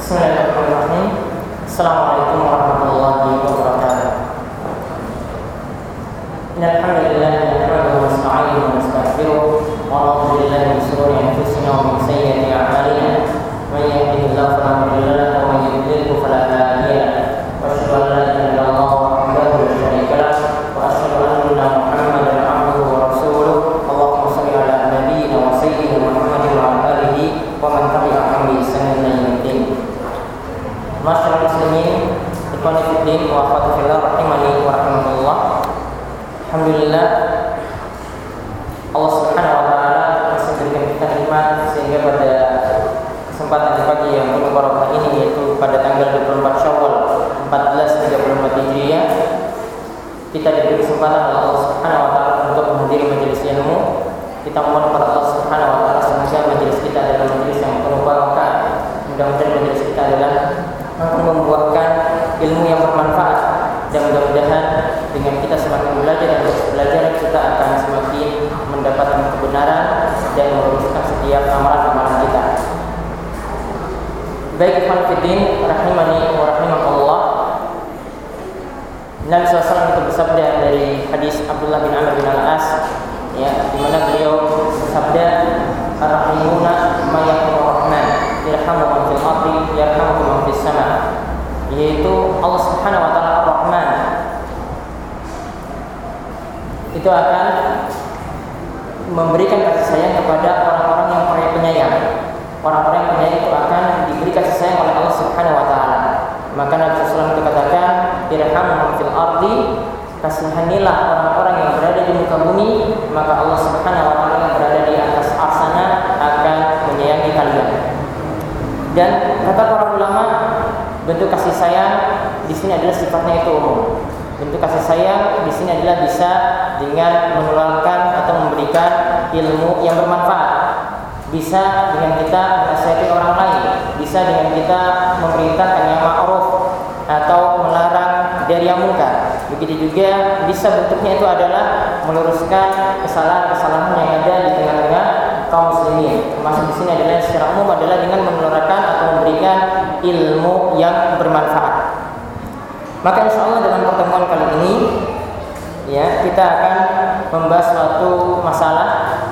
Bismillahirrahmanirrahim. Assalamualaikum warahmatullahi wabarakatuh. Innal hamdalillah nahmaduhu wa nasta'inuhu wa nastaghfiruh wa na'udzu billahi min shururi anfusina wa min sayyiati a'malina. Man yahdihillahu fala mudilla lahu wa man yudlil fala hadiya lahu. Wa asyhadu an la ilaha illallah wahdahu la syarika lahu wa asyhadu anna Muhammadan 'abduhu wa rasuluh. Allahumma shalli 'ala nabiyyina wa sayyidina Muhammadin wa 'ala alihi wa man tabi'ahum bi ihsanin ila yaumil. Masyaallah muslimin, ikhwani fiddin wa akhwati fillah rahimani wa rahimakumullah. Alhamdulillah Allah Subhanahu wa taala masih berikan kita nikmat sehingga pada kesempatan pagi yang penuh barokah ini, yaitu pada tanggal 24 Syawal 1434 Hijriah, kita diberi kesempatan oleh Allah Subhanahu wa taala untuk menghadiri majelis ilmu. Kita mohon kepada Allah Subhanahu wa taala semoga majelis kita adalah majelis yang penuh barokah. Mudah-mudahan majelis kita adalah akan membuahkan ilmu yang bermanfaat, dan mudah-mudahan dengan kita semakin belajar dan terus belajar, kita akan semakin mendapatkan kebenaran dan meluruskan setiap amalan-amalan kita. Baik ikhwan fillah rahimani wa rahimakumullah. Nabi SAW itu bersabda dari hadis Abdullah bin Amr bin Al-As, ya, di mana beliau bersabda, ar-rahimuna ma yarhamur rahman yarhamu man fil ardi yarhamukum man fis sama, yaitu Allah Subhanahu wa taala Ar-Rahman itu akan memberikan kasih sayang kepada orang-orang yang penyayang. Orang-orang yang penyayang itu akan diberi kasih sayang oleh Allah Subhanahu wa taala. Maka Nabi SAW itu katakan, irhamu man fil ardi, kasihanilah orang-orang yang berada di muka bumi, maka Allah Subhanahu wa taala yang berada di atas arsana akan menyayangi kalian. Dan kata para ulama, bentuk kasih sayang di sini adalah sifatnya itu umum. Bentuk kasih sayang di sini adalah bisa dengan menularkan atau memberikan ilmu yang bermanfaat, bisa dengan kita menasihati orang lain, bisa dengan kita memerintahkan yang ma'ruf atau melarang dari yang munkar. Begitu juga bisa bentuknya itu adalah meluruskan kesalahan-kesalahan yang ada di tengah-tengah kaum muslimin. Termasuk di sini adalah secara umum adalah dengan menularkan atau memberikan ilmu yang bermanfaat. Maka insyaallah dalam pertemuan kali ini, ya, kita akan membahas suatu masalah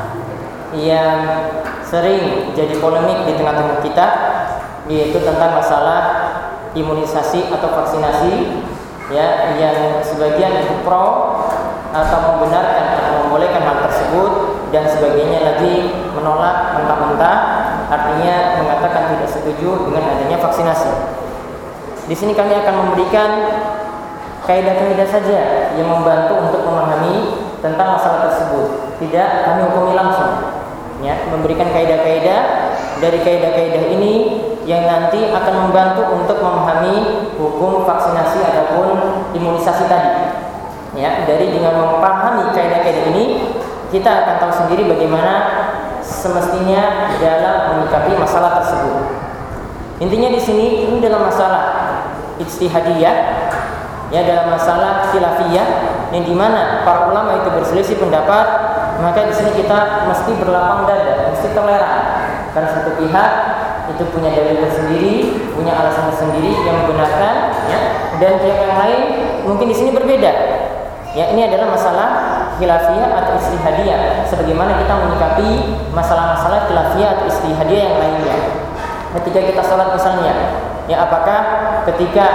yang sering jadi polemik di tengah-tengah kita, yaitu tentang masalah imunisasi atau vaksinasi, ya, yang sebagian pro atau membenarkan atau membolehkan hal tersebut, dan sebagainya lagi menolak mentah-mentah, artinya mengatakan tidak setuju dengan adanya vaksinasi. Di sini kami akan memberikan kaidah-kaidah saja yang membantu untuk memahami tentang masalah tersebut. Tidak kami hukumi langsung, ya, memberikan kaidah-kaidah dari kaidah-kaidah ini yang nanti akan membantu untuk memahami hukum vaksinasi ataupun imunisasi tadi. Ya, dari dengan memahami kaidah-kaidah ini, kita akan tahu sendiri bagaimana semestinya dalam menyikapi masalah tersebut. Intinya di sini ini dalam masalah ijtihadiyah, ya, dalam masalah khilafiyah, yang dimana para ulama itu berselisih pendapat. Maka di sini kita mesti berlapang dada, mesti toleran, karena satu pihak itu punya dalil tersendiri, punya alasan tersendiri yang membenarkan, ya, dan pihak yang lain mungkin di sini berbeda. Ya, ini adalah masalah khilafiyah atau ijtihadiyah, sebagaimana kita menyikapi masalah-masalah khilafiyah atau ijtihadiyah yang lainnya. Ketika kita sholat misalnya, ya, apakah ketika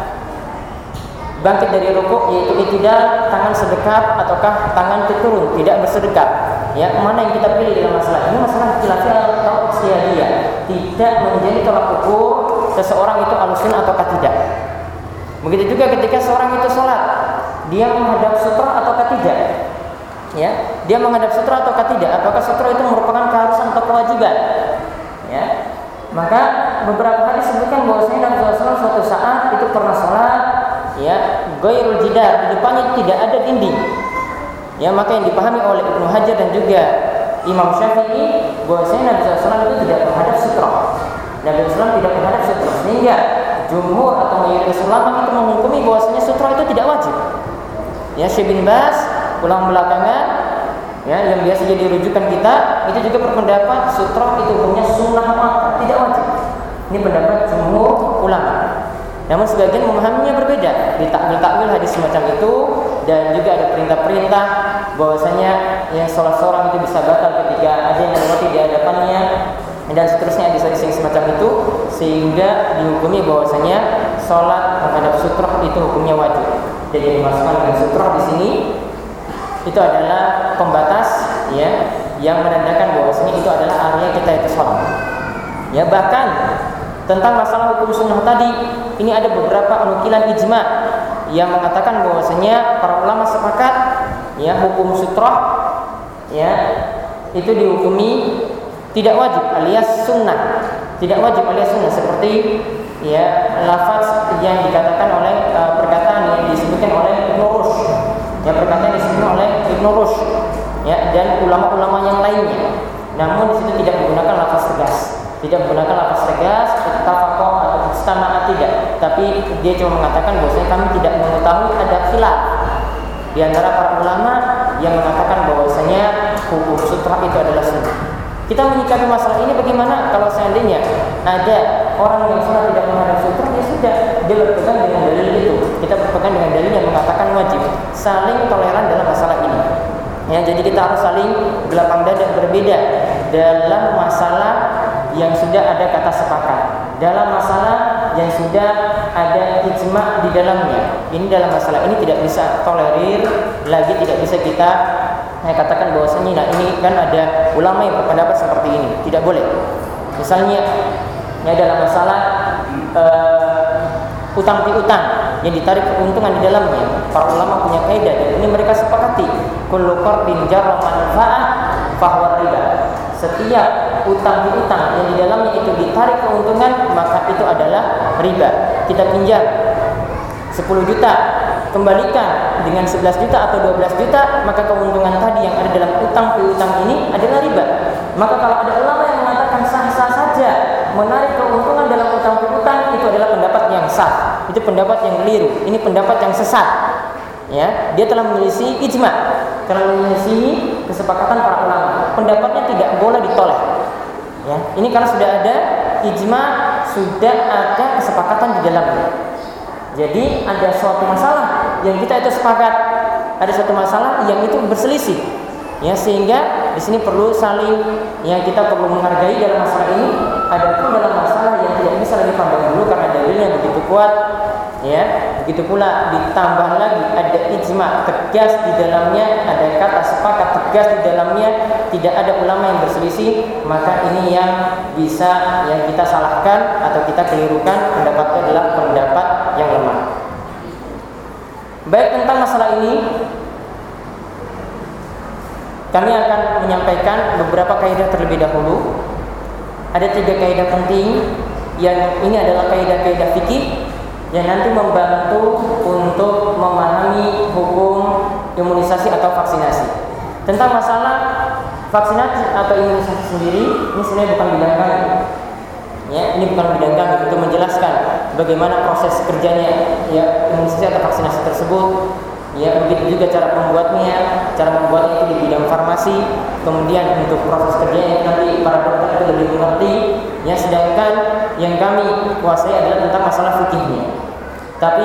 bangkit dari rukuk yaitu i'tidal tangan sedekap ataukah tangan itu turun tidak bersedekap? Ya, mana yang kita pilih dalam masalah ini? Masalah khilafiyah atau ijtihadiyah, tidak menjadi tolak ukur seseorang itu ahlussunnah ataukah tidak. Begitu juga ketika seorang itu sholat, dia menghadap sutra ataukah tidak? Ya, dia menghadap sutra ataukah tidak? Apakah sutra itu merupakan keharusan atau kewajiban? Ya, maka beberapa hadis sebutkan bahwasanya Nabi SAW suatu saat itu pernah sholat, ya, ghairul jidar, di depannya tidak ada dinding. Ya, maka yang dipahami oleh Ibnu Hajar dan juga Imam Syafi'i bahwasanya Nabi SAW itu tidak menghadap sutra. Nabi SAW tidak menghadap sutra, sehingga jumhur atau mayoritas ulama itu menghukumi bahwasanya sutra itu tidak wajib. Ya, Syekh bin Baz, ulama belakangan, ya, yang biasa jadi rujukan kita, itu juga berpendapat sutra itu hukumnya sunnah muakkad, tidak wajib. Ini pendapat jumhur Namun sebagian memahaminya berbeda, ditakwil hadis semacam itu, dan juga ada perintah-perintah bahwasanya yang sholat seorang itu bisa batal ketika ada yang melewati di hadapannya, dan seterusnya hadis-hadis yang semacam itu, sehingga dihukumi bahwasanya sholat menghadap sutrah itu hukumnya wajib. Jadi yang dimaksudkan dengan sutrah di sini itu adalah pembatas, ya, yang menandakan bahwasanya itu adalah area kita itu sholat. Ya, bahkan tentang masalah hukum sunnah tadi, ini ada beberapa nukilan ijma yang mengatakan bahwasanya para ulama sepakat, ya, hukum sutrah, ya, itu dihukumi tidak wajib alias sunnah, tidak wajib alias sunnah, seperti, ya, lafaz yang dikatakan oleh perkataan yang disebutkan oleh Ibnu Rushd, ya, perkataan yang disebutkan oleh Ibnu Rushd, ya, dan ulama-ulama yang lainnya. Namun di situ tidak menggunakan lafaz tegas, tidak menggunakan lafaz tegas, ittafaqa atau istama'a, tidak. Tapi dia cuma mengatakan bahwasanya kami tidak mengetahui ada khilaf di antara para ulama yang mengatakan bahwasanya hukum sutrah itu adalah sunnah. Kita menyikapi masalah ini bagaimana kalau seandainya ada orang yang sholat tidak menghadap sutrah, ya sudah, dia berpegang dengan dalil itu, kita berpegang dengan dalil yang mengatakan wajib. Saling toleran dalam masalah ini, ya. Jadi kita harus saling berlapang dada berbeda dalam masalah yang sudah ada kata sepakat, dalam masalah yang sudah ada ijma di dalamnya. Ini dalam masalah ini tidak bisa tolerir lagi, tidak bisa kita katakan bahwasanya nah ini kan ada ulama yang berpendapat seperti ini, tidak boleh. Misalnya, ya, dalam masalah utang piutang yang ditarik keuntungan di dalamnya, para ulama punya kaidah dan ini mereka sepakati, kullu qardin jarra manfa'ah fahuwa riba. Setiap utang piutang yang di dalamnya itu ditarik keuntungan, maka itu adalah riba. Kita pinjam 10 juta, kembalikan dengan 11 juta atau 12 juta, maka keuntungan tadi yang ada dalam utang piutang ini adalah riba. Maka kalau ada ulama yang mengatakan sah-sah saja menarik keuntungan dalam utang piutang, itu adalah pendapat yang sah, itu pendapat yang keliru, ini pendapat yang sesat, ya. Dia telah menyelisih ijma, telah menyelisih kesepakatan para ulama. Pendapatnya tidak boleh ditolak, ya. Ini karena sudah ada ijma, sudah ada kesepakatan di dalamnya. Jadi ada suatu masalah yang kita itu sepakat, ada suatu masalah yang itu berselisih, ya, sehingga di sini perlu saling, ya, kita perlu menghargai dalam masalah ini. Adapun dalam masalah yang tidak bisa lagi pandang dulu karena dalilnya begitu kuat, ya, begitu pula ditambah lagi ada ijma tegas di dalamnya, ada kata sepakat tegas di dalamnya, tidak ada ulama yang berselisih, maka ini yang bisa yang kita salahkan atau kita kelirukan, pendapatnya adalah pendapat yang lemah. Baik, tentang masalah ini kami akan menyampaikan beberapa kaidah terlebih dahulu. Ada 3 kaidah penting yang ini adalah kaidah-kaidah fikih yang nanti membantu untuk memahami hukum imunisasi atau vaksinasi. Tentang masalah vaksinasi atau imunisasi sendiri, ini sebenarnya bukan bidang kami, ya, ini bukan bidang kami untuk menjelaskan bagaimana proses kerjanya, ya, imunisasi atau vaksinasi tersebut, ya, begitu juga cara membuatnya itu di bidang farmasi, kemudian untuk proses kerjanya nanti para dokter itu lebih mengerti, ya, sedangkan yang kami kuasai adalah tentang masalah fikihnya. Tapi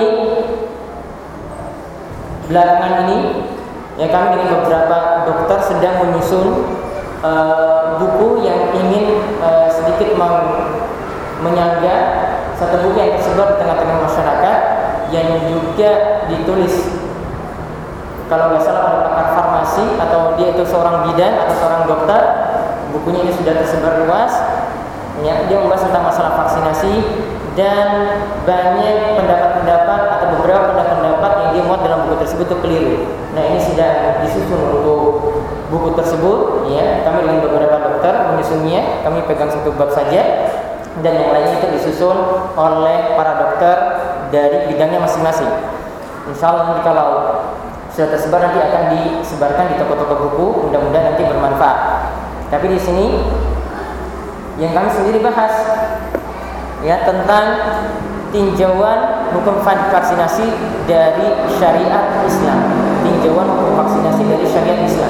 belakangan ini, ya, kami dengan beberapa dokter sedang menyusun buku yang ingin sedikit menyangga satu buku yang tersebar di tengah-tengah masyarakat yang juga ditulis, kalau nggak salah, oleh pakar farmasi atau dia itu seorang bidan atau seorang dokter. Bukunya ini sudah tersebar luas, ya, dia membahas tentang masalah vaksinasi dan banyak pendapat-pendapat atau beberapa pendapat yang dia muat dalam buku tersebut itu keliru. Nah, ini sudah disusun untuk buku tersebut, ya. Kami dengan beberapa dokter menyusunnya, kami pegang satu bab saja dan yang lainnya itu disusun oleh para dokter dari bidangnya masing-masing. Insya Allah nanti kalau sudah tersebar nanti akan disebarkan di toko-toko buku, mudah-mudahan nanti bermanfaat. Tapi di sini yang kami sendiri bahas, ya, tentang tinjauan hukum vaksinasi dari syariat Islam, tinjauan hukum vaksinasi dari syariat Islam.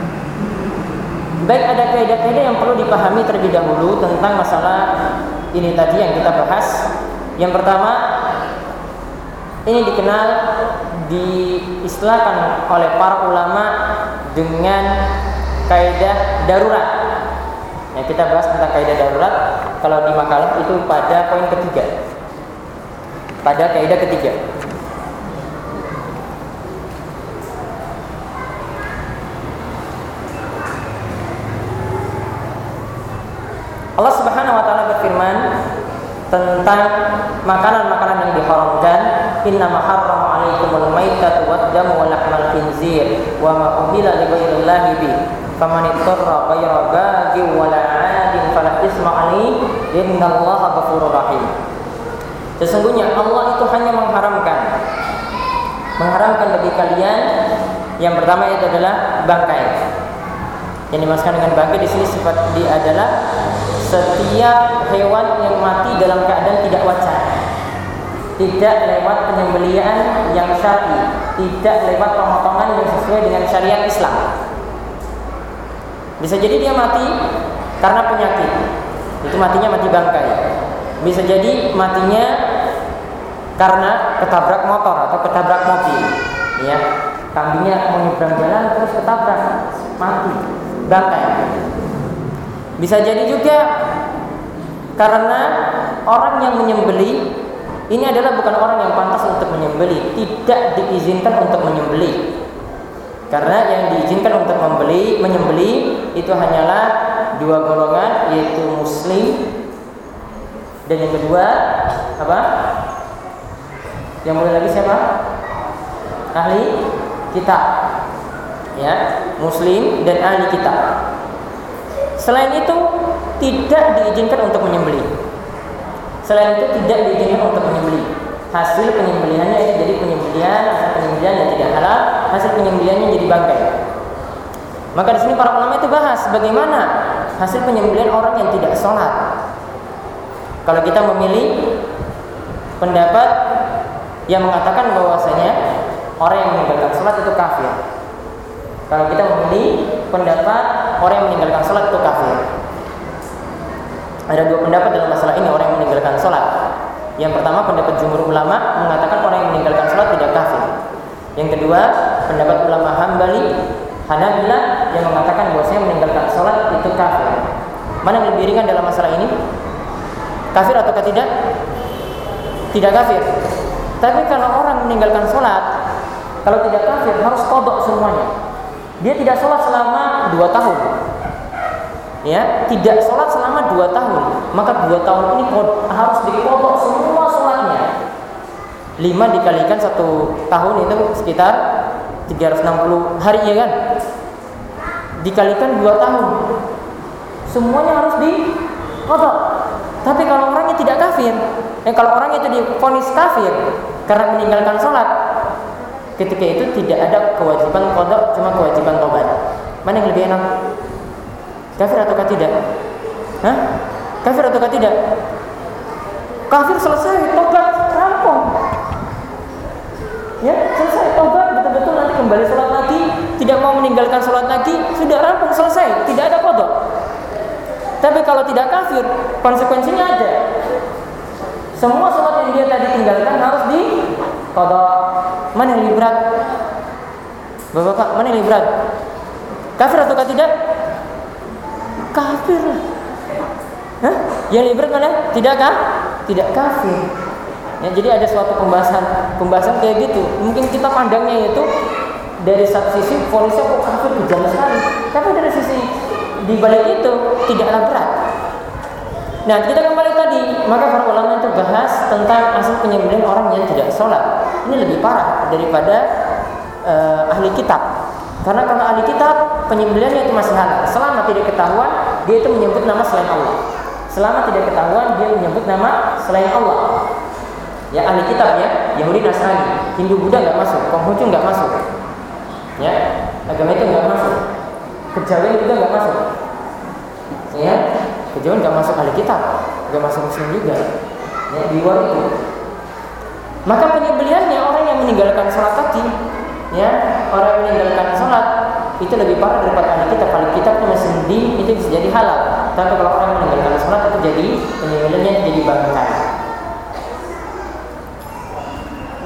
Baik, ada kaidah-kaidah yang perlu dipahami terlebih dahulu tentang masalah ini tadi yang kita bahas. Yang pertama, Ini dikenal, diistilahkan oleh para ulama dengan kaidah darurat. Nah, kita bahas tentang kaidah darurat kalau di makalah itu pada poin ketiga, pada kaidah ketiga. Allah Subhanahu wa taala berfirman tentang makanan-makanan yang diharamkan, innama harrama 'alaikumul maitatu wad-damu wa lahmal khinzir wa ma uhilla li ghairillahi bi faman ittara ghayra baghin wa la 'adin fala isma 'alaihi innallaha ghafurur rahim. Sesungguhnya Allah itu hanya mengharamkan bagi kalian yang pertama itu adalah bangkai. Yang dimaksudkan dengan bangkai di sini seperti adalah setiap hewan yang mati dalam keadaan tidak wajar, tidak lewat penyembelihan yang syar'i, tidak lewat pemotongan yang sesuai dengan syariat Islam. Bisa jadi dia mati karena penyakit, itu matinya mati bangkai. Bisa jadi matinya karena ketabrak motor atau ketabrak mobil, ya. Kambingnya mau nyebrang jalan terus ketabrak, mati, bangkai. Bisa jadi juga karena orang yang menyembelih ini adalah bukan orang yang pantas untuk menyembelih, tidak diizinkan untuk menyembelih. Karena yang diizinkan untuk menyembelih itu hanyalah dua golongan, yaitu muslim dan yang kedua apa? Yang boleh lagi siapa? Ahli kitab. Ya, muslim dan ahli kitab. Selain itu tidak diizinkan untuk menyembelih. Selain itu tidak diizinkan untuk menyembelih. Hasil penyembelihannya itu jadi hasil penyembelihan yang tidak halal, hasil penyembelihannya jadi bangkai. Maka di sini para ulama itu bahas bagaimana hasil penyembelihan orang yang tidak sholat. Kalau kita memilih pendapat yang mengatakan bahwasanya orang yang meninggalkan sholat itu kafir. Kalau kita memilih pendapat orang yang meninggalkan sholat itu kafir. Ada dua pendapat dalam masalah ini orang yang meninggalkan sholat. Yang pertama pendapat jumhur ulama mengatakan orang yang meninggalkan sholat tidak kafir. Yang kedua pendapat ulama Hambali, Hanabilah yang mengatakan bahwasanya meninggalkan sholat itu kafir. Mana yang lebih ringan dalam masalah ini? Kafir atau tidak? Tidak kafir. Tapi kalau orang meninggalkan sholat, kalau tidak kafir harus qadha semuanya. Dia tidak sholat selama 2 tahun, ya, tidak sholat selama 2 tahun, maka 2 tahun ini harus diqadha semua sholatnya. 5 dikalikan 1 tahun itu sekitar 360 hari, ya kan? Dikalikan 2 tahun, semuanya harus diqadha. Tapi kalau orangnya tidak kafir, kalau orang itu divonis kafir karena meninggalkan sholat, ketika itu tidak ada kewajiban qadha, cuma kewajiban tobat. Mana yang lebih enak? Kafir atau tidak? Hah? Kafir atau tidak? Kafir selesai, tobat rampung. Ya, selesai tobat, betul-betul nanti kembali sholat lagi, tidak mau meninggalkan sholat lagi, sudah rampung, selesai, tidak ada qadha. Tapi kalau tidak kafir, konsekuensinya ada. Semua sholat yang dia tadi tinggalkan harus qadha. Mana yang lebih berat? Bapak-bapak, mana yang lebih berat? Kafir atau tidak? Kafir. Hah? Yang lebih berat mana? Tidakkah? Tidak kafir. Ya, jadi ada suatu pembahasan kayak gitu. Mungkin kita pandangnya itu dari satu sisi polisnya kok kafir kejam sekali. Tapi dari sisi di balik itu tidaklah berat. Nah, kita kembali tadi, maka para ulama itu bahas tentang asal penyembelihan orang yang tidak sholat. Ini lebih parah daripada ahli kitab. Karena kalau ahli kitab penyembelihannya itu masih halal selama tidak ketahuan dia itu menyebut nama selain Allah. Selama tidak ketahuan dia menyebut nama selain Allah. Ya, ahli kitab ya, Yahudi, Nasrani, Hindu, Buddha nggak masuk, Konghucu nggak masuk. Ya, agama itu nggak masuk. Kejawen juga nggak masuk. Ya, kejawen nggak masuk ahli kitab, nggak masuk Muslim juga. Ya, di luar itu. Maka penyembelihannya orang yang meninggalkan sholat tadi, ya, orang yang meninggalkan sholat itu lebih parah daripada ahli kitab. Ahli kitabnya masih mending, itu bisa jadi halal. Tapi kalau orang yang meninggalkan sholat itu jadi penyembelihannya jadi bangkai.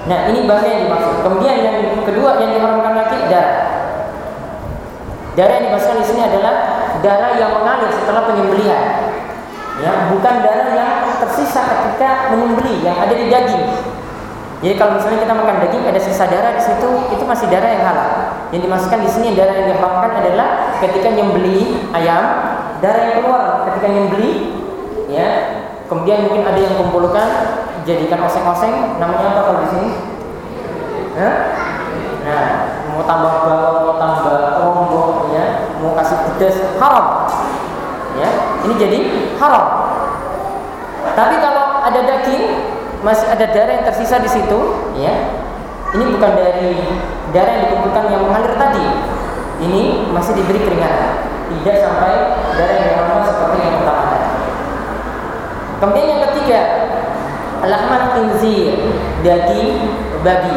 Nah, ini bagian yang dimaksud. Kemudian yang kedua yang diharamkan lagi darah. Darah yang dimaksudkan di sini adalah darah yang mengalir setelah penyembelihan. Ya, bukan darah yang tersisa ketika menyembelih yang ada di daging. Jadi kalau misalnya kita makan daging ada sisa darah di situ, itu masih darah yang halal. Yang dimaksudkan di sini darah yang diharamkan adalah ketika nyembelih ayam, darah yang keluar ketika nyembelih, ya. Kemudian mungkin ada yang kumpulkan jadikan oseng-oseng, namanya apa kalau di sini? Hah? Nah, mau tambah bawang, mau tambah lombok, ya, mau kasih pedas, haram. Ya, ini jadi haram. Tapi kalau ada daging, masih ada darah yang tersisa di situ, ya. Ini bukan dari darah yang dikumpulkan yang mengalir tadi. Ini masih diberi keringanan, tidak sampai darah yang diharamkan seperti yang pertama tadi. Kemudian yang ketiga, lahman khinzir, daging babi.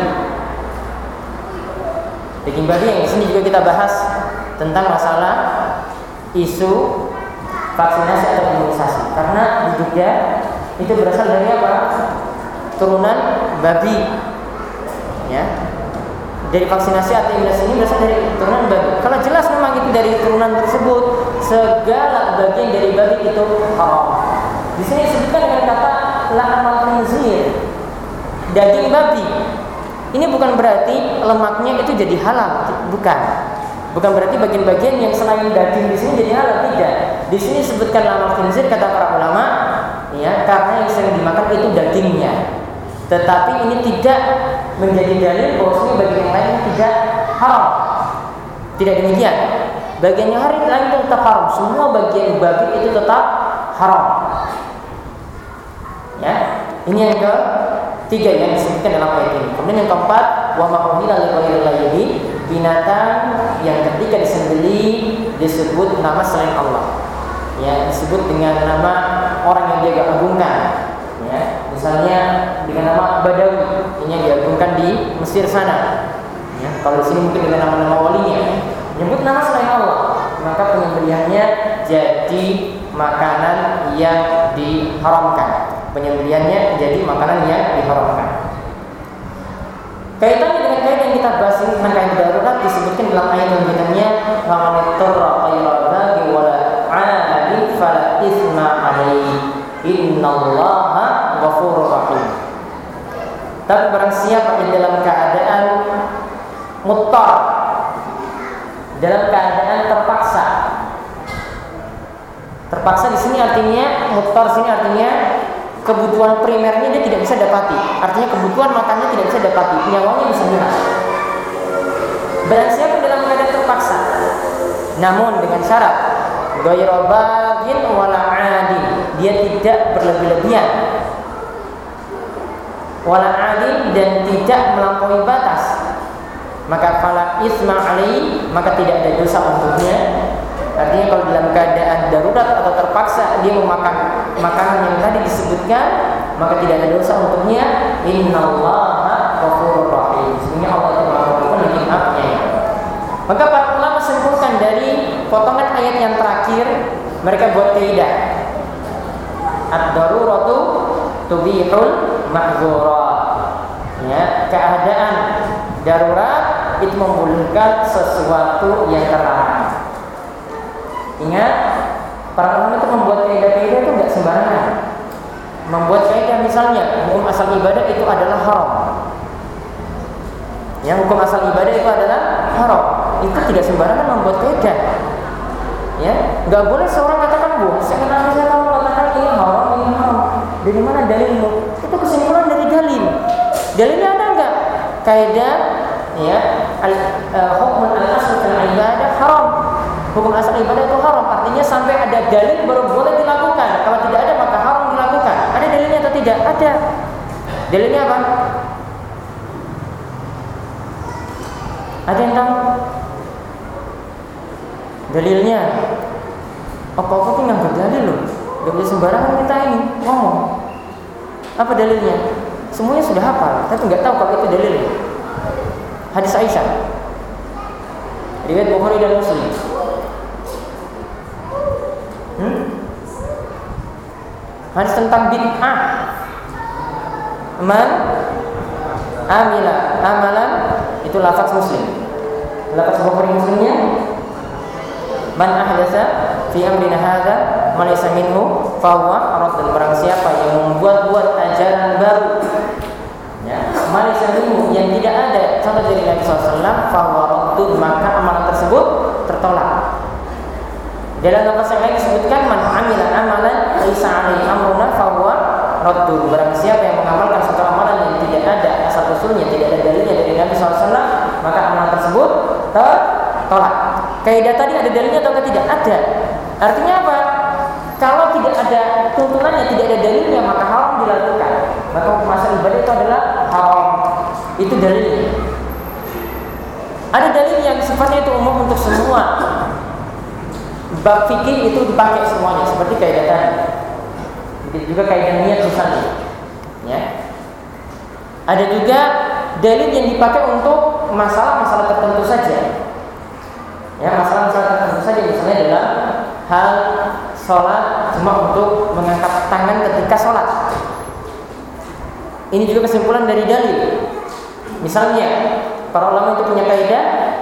Daging babi yang di sini juga kita bahas tentang masalah isu vaksinasi atau imunisasi, karena diduga itu berasal dari apa? Turunan babi, ya. Dari vaksinasi atau imunisasi ini berasal dari turunan babi. Kalau jelas memang itu dari turunan tersebut, segala bagian dari babi itu haram. Di sini disebutkan dengan kata lahmal khinzir, daging babi. Ini bukan berarti lemaknya itu jadi halal, bukan. Bukan berarti bagian-bagian yang selain daging di sini jadi halal, tidak. Di sini disebutkan lahmal khinzir kata para ulama, ya, karena yang sering dimakan itu dagingnya. Tetapi ini tidak menjadi dalil bahwasanya bagian yang lain tidak haram. Tidak demikian. Bagian yang lain itu tetap haram. Semua bagian babi itu tetap haram. Ya, ini yang ketiga yang disebutkan dalam ayat ini. Kemudian yang keempat, wa ma uhilla li ghairillahi, binatang yang ketika disembelih disebut nama selain Allah. Ya, disebut dengan nama orang yang dia agungkan. Ya, misalnya dengan nama Badawi, ini yang diagungkan di Mesir sana. Ya, kalau di sini mungkin dengan nama-nama walinya. Menyebut nama selain Allah, maka penyembelihannya jadi makanan yang diharamkan. Penyembelihannya jadi makanan yang diharamkan. Kaitannya dengan kaitan yang kita bahas ini tentang kaitan darurat disebutkan dalam ayat yang berikutnya, "Faman ittara ghayra baghi wala 'adin fala itsma 'alaihi innallaha ghafurur rahim." Tapi barang siapa yang dalam keadaan muttar, dalam keadaan terpaksa. Terpaksa di sini artinya muttar sini artinya kebutuhan primernya dia tidak bisa dapati. Artinya kebutuhan makannya tidak bisa dapati, nyawanya bisa hilang. Barang siapa dalam keadaan terpaksa, namun dengan syarat ghairu baghin wala 'adin, dia tidak berlebih-lebihan, wala 'adin, dan tidak melampaui batas, maka fala isma alaihi, maka tidak ada dosa untuknya. Artinya kalau dalam keadaan darurat atau terpaksa dia memakan makanan yang tadi disebutkan, maka tidak ada dosa untuknya. Innallaha ghafurur rahim. Sesungguhnya Allah itu Maha Pengampun lagi Maha Penyayang. Maka para ulama simpulkan dari potongan ayat yang terakhir, mereka buat kaidah. Ad-daruratu tubihul mahdzurat. Ya, keadaan darurat itu membolehkan sesuatu yang terlarang. Ingat, para ulama itu membuat kaidah-kaidah itu enggak sembarangan. Membuat kaidah misalnya hukum asal ibadah itu adalah haram. Yang hukum asal ibadah itu adalah haram. Itu tidak sembarangan membuat kaidah. Ya, enggak boleh seorang katakan, "Bu, saya tahu mengatakan ini haram, ini haram." Dari mana dalilmu? Itu kesimpulan dari dalil. Dalilnya ada enggak? Kaidah, ya, hukum al-asl fil ibadah haram. Hukum asal ibadah itu haram, artinya sampai ada dalil baru boleh dilakukan. Kalau tidak ada maka haram dilakukan. Ada dalilnya atau tidak? Ada. Dalilnya apa? Ada yang tahu? Dalilnya apa-apa tuh nggak berdalil loh. Gak boleh sembarangan kita ini ngomong. Apa dalilnya? Semuanya sudah hafal, tapi nggak tahu kalau itu dalilnya. Hadis Aisyah, riwayat Bukhari dan Muslim. Hadis tentang bid'ah. Man amila amalan itu lafaz Muslim. Lafaz Bukhari Muslimnya man ahdatsa fi amrina hadza ma laysa minhu fa huwa radd. Barang siapa yang membuat-buat ajaran baru, ya, ma laysa minhu, yang tidak ada contoh dari Nabi sallallahu alaihi wasallam, fa huwa radd, maka amalan tersebut tertolak. Dalam lafaz yang lain disebutkan man amila amalan laysa alaihi amruna fa huwa radd. Barang siapa yang mengamalkan suatu amalan yang tidak ada asal usulnya, tidak ada dalilnya dari Nabi sallallahu alaihi wasallam, maka amalan tersebut tertolak. Kaidah tadi ada dalilnya atau tidak? Ada. Artinya apa? Kalau tidak ada tuntunannya, tidak ada dalilnya, maka haram dilakukan. Maka hukum asal ibadah itu adalah haram. Itu dalilnya. Ada dalil yang sifatnya itu umum untuk semua. Bab fikih itu dipakai semuanya, seperti kaidah tadi. Begitu juga kaidah niat misalnya. Ya. Ada juga dalil yang dipakai untuk masalah-masalah tertentu saja. Ya, masalah-masalah tertentu saja, misalnya dalam hal sholat cuma untuk mengangkat tangan ketika sholat. Ini juga kesimpulan dari dalil. Misalnya, para ulama itu punya kaidah,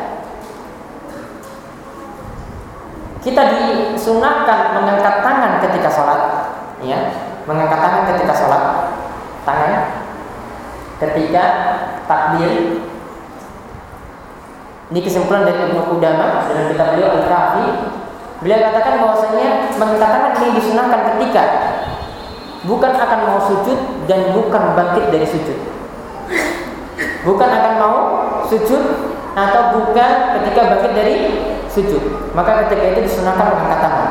kita disunahkan mengangkat tangan ketika sholat, ya, mengangkat tangan ketika sholat, tangan ketika takbir. Ini kesimpulan dari Ibnu Qudamah dalam kitab beliau Al-Kafi. Beliau katakan bahwasanya mengangkat tangan ini disunahkan ketika bukan akan mau sujud dan bukan bangkit dari sujud. Bukan akan mau sujud atau bukan ketika bangkit dari sujud. Maka ketika itu disunahkan mengangkat tangan.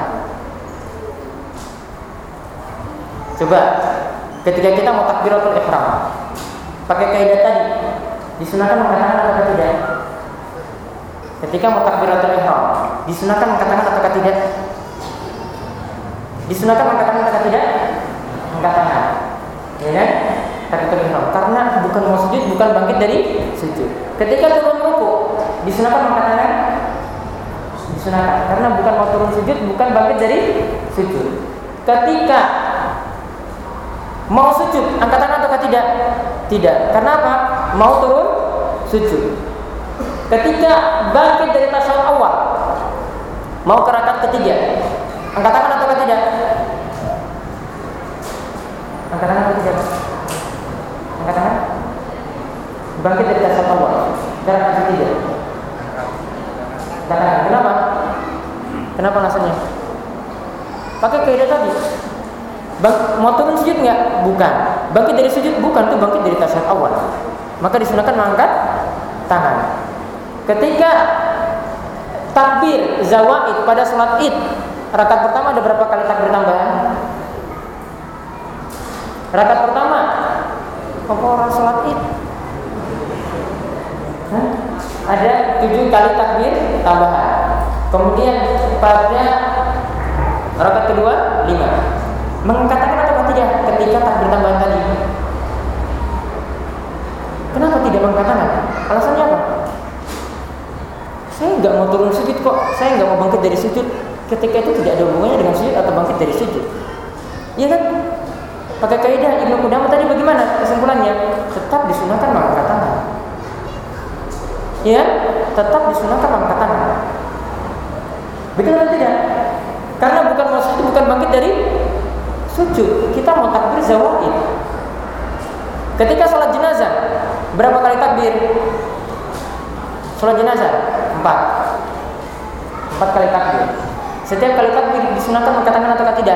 Coba ketika kita mau takbiratul ihram, pakai kaidah tadi, disunahkan mengangkat tangan atau tidak? Ketika mau takbiratul ihram, disunahkan mengangkat tangan atau tidak? Disunahkan mengangkat tangan atau tidak? Mengangkat tangan. Ya kan? Takbiratul ihram. Karena bukan mau sujud, bukan bangkit dari sujud. Ketika turun ruku, disunahkan mengangkat tangan? Disunahkan. Karena bukan mau turun sujud, bukan bangkit dari sujud. Ketika mau sujud, angkat tangan atau tidak? Tidak. Karena apa? Mau turun sujud. Ketika bangkit dari tasyahud awal, mau ke rakaat ketiga, angkat tangan atau tidak? Angkat tangan atau tidak? Angkat tangan? Bangkit dari tasyahud awal, ke rakaat ketiga. Angkat tangan. Kenapa? Kenapa alasannya? Pakai kaidah tadi. Mau turun sujud nggak? Bukan. Bangkit dari sujud? Bukan. Itu bangkit dari tasyahud awal. Maka disunahkan mengangkat tangan. Ketika takbir zawaid pada sholat id, rakaat pertama ada berapa kali takbir tambahan? Rakaat pertama apa orang sholat id? Ada 7 kali takbir tambahan. Kemudian pada rakaat kedua 5. Mengangkat tangan atau tidak ketika takbir tambahan tadi? Kenapa tidak mengangkat tangan? Alasannya apa? Saya nggak mau turun sujud kok, saya nggak mau bangkit dari sujud. Ketika itu tidak ada hubungannya dengan sujud atau bangkit dari sujud. Iya kan? Pakai kaidah Ibnu Qudamah tadi bagaimana kesimpulannya? Tetap disunahkan mengangkat tangan. Ya, tetap disunahkan mengangkat tangan. Betul atau tidak? Karena bukan mau sujud, bukan bangkit dari sujud. Kita mau takbir zawaid. Ketika sholat jenazah, berapa kali takbir? Sholat jenazah 4 kali takbir. Setiap kali takbir disunahkan mengangkat tangan atau tidak?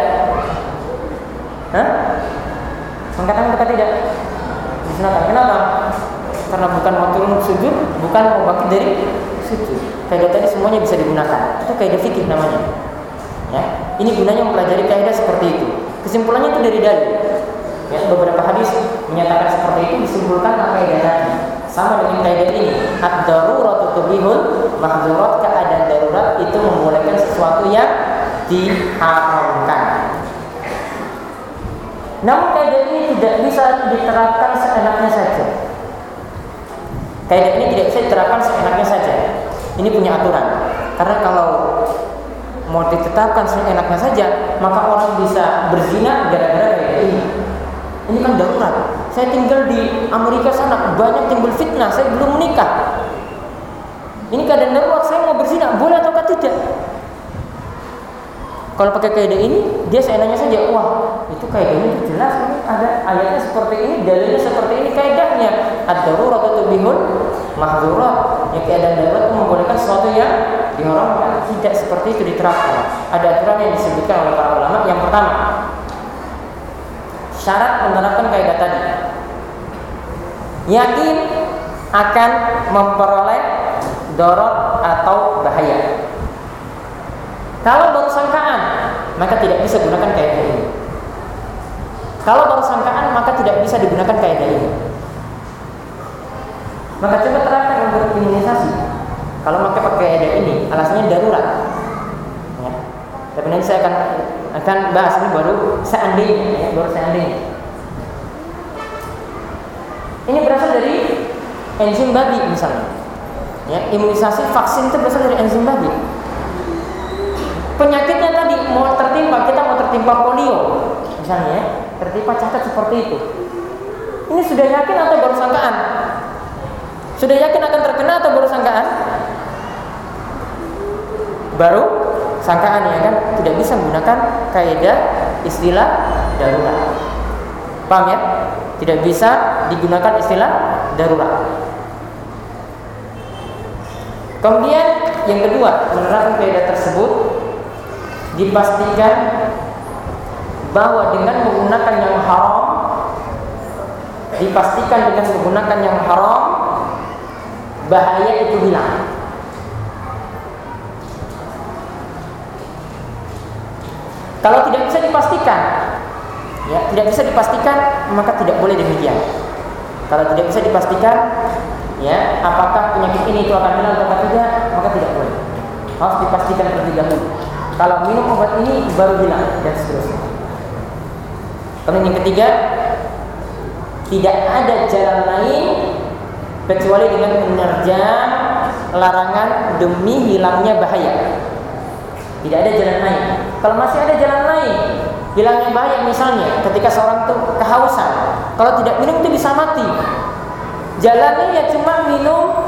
Mengangkat tangan atau tidak? Disunahkan. Kenapa? Karena bukan mau turun sujud, bukan mau bangkit dari sujud. Kaidah tadi semuanya bisa digunakan. Itu kaidah fikih namanya. Ya, ini gunanya mempelajari kaidah seperti itu. Kesimpulannya itu dari dalil. Ya, beberapa hadis menyatakan seperti itu, disimpulkan kaidah tadi. Sama dengan kaidah ini, ad-daruratu tubihul mahzurat, keadaan darurat itu membolehkan sesuatu yang diharamkan. Namun kaidah ini tidak bisa diterapkan seenaknya saja. Kaidah ini tidak bisa diterapkan seenaknya saja. Ini punya aturan. Karena kalau mau ditetapkan seenaknya saja, maka orang bisa berzina gara-gara kaidah ini. Ini kan darurat. saya tinggal di Amerika sana, banyak timbul fitnah, saya belum menikah. Ini keadaan darurat, saya mau berzina, boleh atau tidak? Kalau pakai kaidah ini, dia seenaknya saja, wah itu kaidahnya itu jelas, ini ada ayatnya seperti ini, dalilnya seperti ini, kaidahnya ad-darurat tubihul mahzurat. Yang keadaan darurat itu membolehkan sesuatu yang diharamkan. Tidak seperti itu diterapkan. Ada aturan yang disebutkan oleh para ulama. Yang pertama, syarat menerapkan kaidah tadi, yakin akan memperoleh darurat atau bahaya. Kalau baru sangkaan, maka tidak bisa gunakan kaidah ini. Kalau baru sangkaan, maka tidak bisa digunakan kaidah ini. Maka coba terapkan untuk imunisasi. Kalau pakai kaidah ini, alasannya darurat. Ya. Tapi nanti saya akan bahas ini baru seandainya, baru seandainya. Ini berasal dari enzim babi misalnya. Ya, imunisasi vaksin itu berasal dari enzim babi. Penyakitnya tadi mau tertimpa polio misalnya, tertimpa cacat seperti itu. Ini sudah yakin atau baru sangkaan? Sudah yakin akan terkena atau baru sangkaan? Baru sangkaan, ya kan? Tidak bisa menggunakan kaidah istilah darurat. Paham ya? Tidak bisa digunakan istilah darurat. Kemudian yang kedua, menerapkan kaidah tersebut dipastikan bahwa dengan menggunakan yang haram, bahaya itu hilang. Kalau tidak bisa dipastikan, ya, tidak bisa dipastikan, maka tidak boleh demikian. Kalau tidak bisa dipastikan, ya, apakah penyakit ini itu akan hilang atau tidak, maka tidak boleh. Harus dipastikan terlebih dahulu. Kalau minum obat ini baru hilang dan seterusnya. Kemudian yang ketiga, tidak ada jalan lain kecuali dengan menerjang larangan demi hilangnya bahaya. Tidak ada jalan lain. Kalau masih ada jalan lain hilangnya bahaya, misalnya ketika seorang itu kehausan, kalau tidak minum itu bisa mati. Jalannya ya cuma minum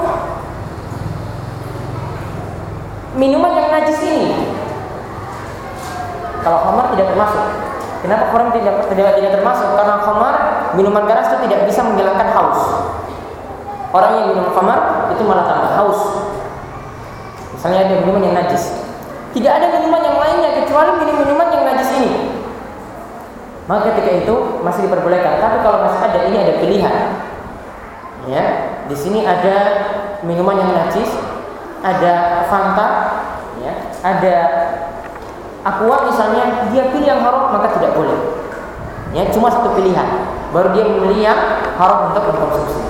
minuman yang najis ini. Kalau khamar tidak termasuk. Kenapa khamar tidak termasuk? Karena khamar, minuman keras itu tidak bisa menghilangkan haus. Orang yang minum khamar itu malah tambah haus. Misalnya ada minuman yang najis. Tidak ada minuman yang lainnya kecuali minuman yang najis ini. Maka ketika itu masih diperbolehkan. Tapi kalau masih ada, ini ada pilihan. Ya, di sini ada minuman yang najis, ada Fanta, ya, ada Aqua misalnya, dia pilih yang haram, maka tidak boleh. Ya, cuma satu pilihan, baru dia memilih yang haram untuk mengkonsumsi.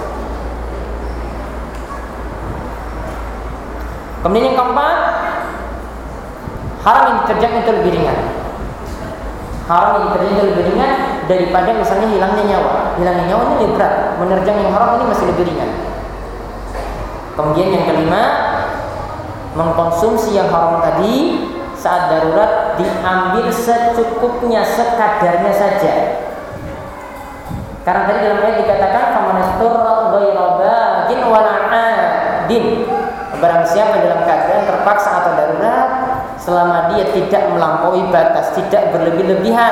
Kemudian yang keempat, haram yang dikerjakan itu lebih ringan. Haram yang dikerjakan itu lebih ringan daripada misalnya hilangnya nyawa. Hilangnya nyawa ini lebih berat, menerjang yang haram ini masih lebih ringan. Kemudian yang kelima, mengkonsumsi yang haram tadi saat darurat diambil secukupnya, sekadarnya saja. Karena tadi dalam ayat dikatakan famanasturra ghairu bagin wala 'adin. Barang siapa dalam keadaan terpaksa atau darurat selama dia tidak melampaui batas, tidak berlebih-lebihan.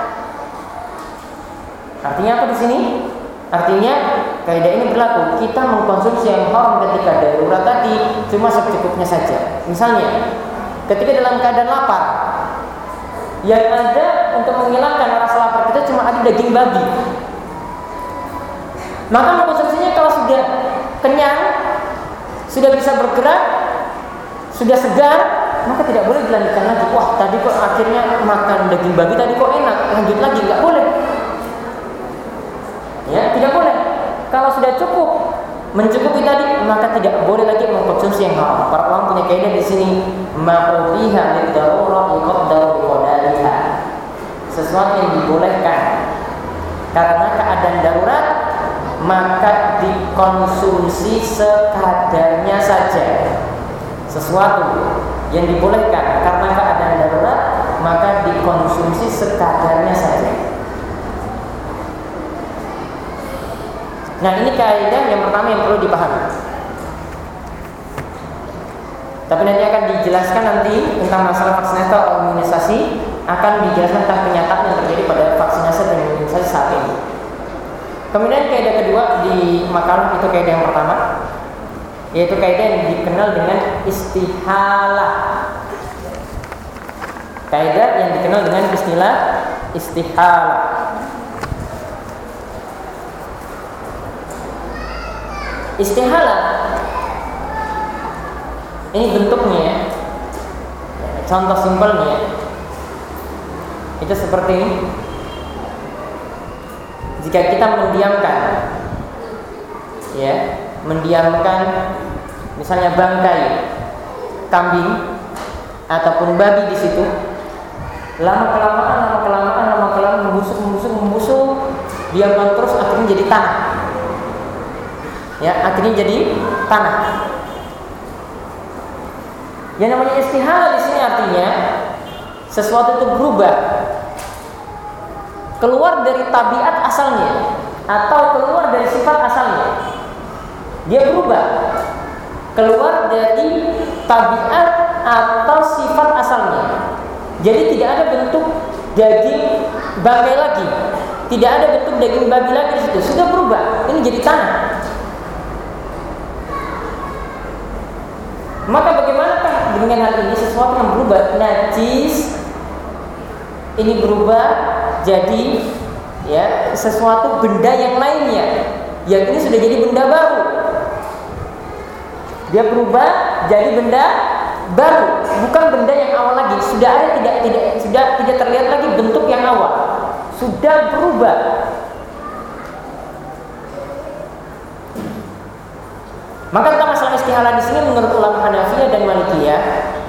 Artinya apa di sini? Artinya kaidah ini berlaku. Kita mengkonsumsi yang haram ketika darurat tadi cuma secukupnya saja. Misalnya ketika dalam keadaan lapar, yang ada untuk menghilangkan rasa lapar kita cuma ada daging babi, maka mengkonsumsinya kalau sudah kenyang, sudah bisa bergerak, sudah segar, maka tidak boleh dilanjutkan lagi. Wah, tadi kok akhirnya makan daging babi tadi kok enak, lanjut lagi, nggak boleh. Ya, tidak boleh. Kalau sudah cukup, mencukupi tadi, maka tidak boleh lagi mengkonsumsi yang haram. Para ulama punya kaidah di sini, ma'ubiha lid-darurah yuqaddaru biqadariha. Sesuatu yang dibolehkan karena keadaan darurat, maka dikonsumsi sekadarnya saja. Sesuatu yang dibolehkan karena keadaan darurat, maka dikonsumsi sekadarnya saja. Nah, ini kaidah yang pertama yang perlu dipahami. Tapi nanti akan dijelaskan nanti tentang masalah vaksinasi atau imunisasi, akan dijelaskan tentang kenyataan yang terjadi pada vaksinasi dan imunisasi saat ini. Kemudian kaidah kedua di makalah itu kaidah yang pertama, yaitu kaidah yang dikenal dengan istihalah. Kaidah yang dikenal dengan istilah istihalah. Istihalah ini bentuknya ya. Contoh simpelnya itu seperti ini. Jika kita mendiamkan misalnya bangkai kambing ataupun babi di situ, lama kelamaan membusuk, diamkan terus, akhirnya jadi tanah. Ya, akhirnya jadi tanah. Yang namanya istihalah di sini artinya sesuatu itu berubah, keluar dari tabiat asalnya atau keluar dari sifat asalnya. Dia berubah, keluar dari tabiat atau sifat asalnya. Jadi tidak ada bentuk daging bangkai lagi, tidak ada bentuk daging babi lagi di situ. Sudah berubah, ini jadi tanah. Maka bagaimanakah dengan hal ini? Sesuatu yang berubah, najis ini berubah jadi ya sesuatu benda yang lainnya, yang ini sudah jadi benda baru. Dia berubah jadi benda baru, bukan benda yang awal lagi. Sudah ada tidak terlihat lagi bentuk yang awal, sudah berubah. Maka tentang masalah istihalah di sini menurut ulama Hanafiyah dan Malikiyah,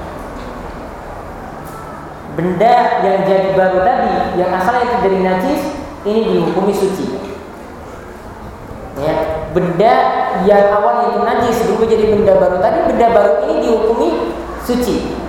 benda yang jadi baru tadi, yang asalnya itu dari najis, ini dihukumi suci. Ya, benda yang awalnya itu najis berubah jadi benda baru tadi, benda baru ini dihukumi suci.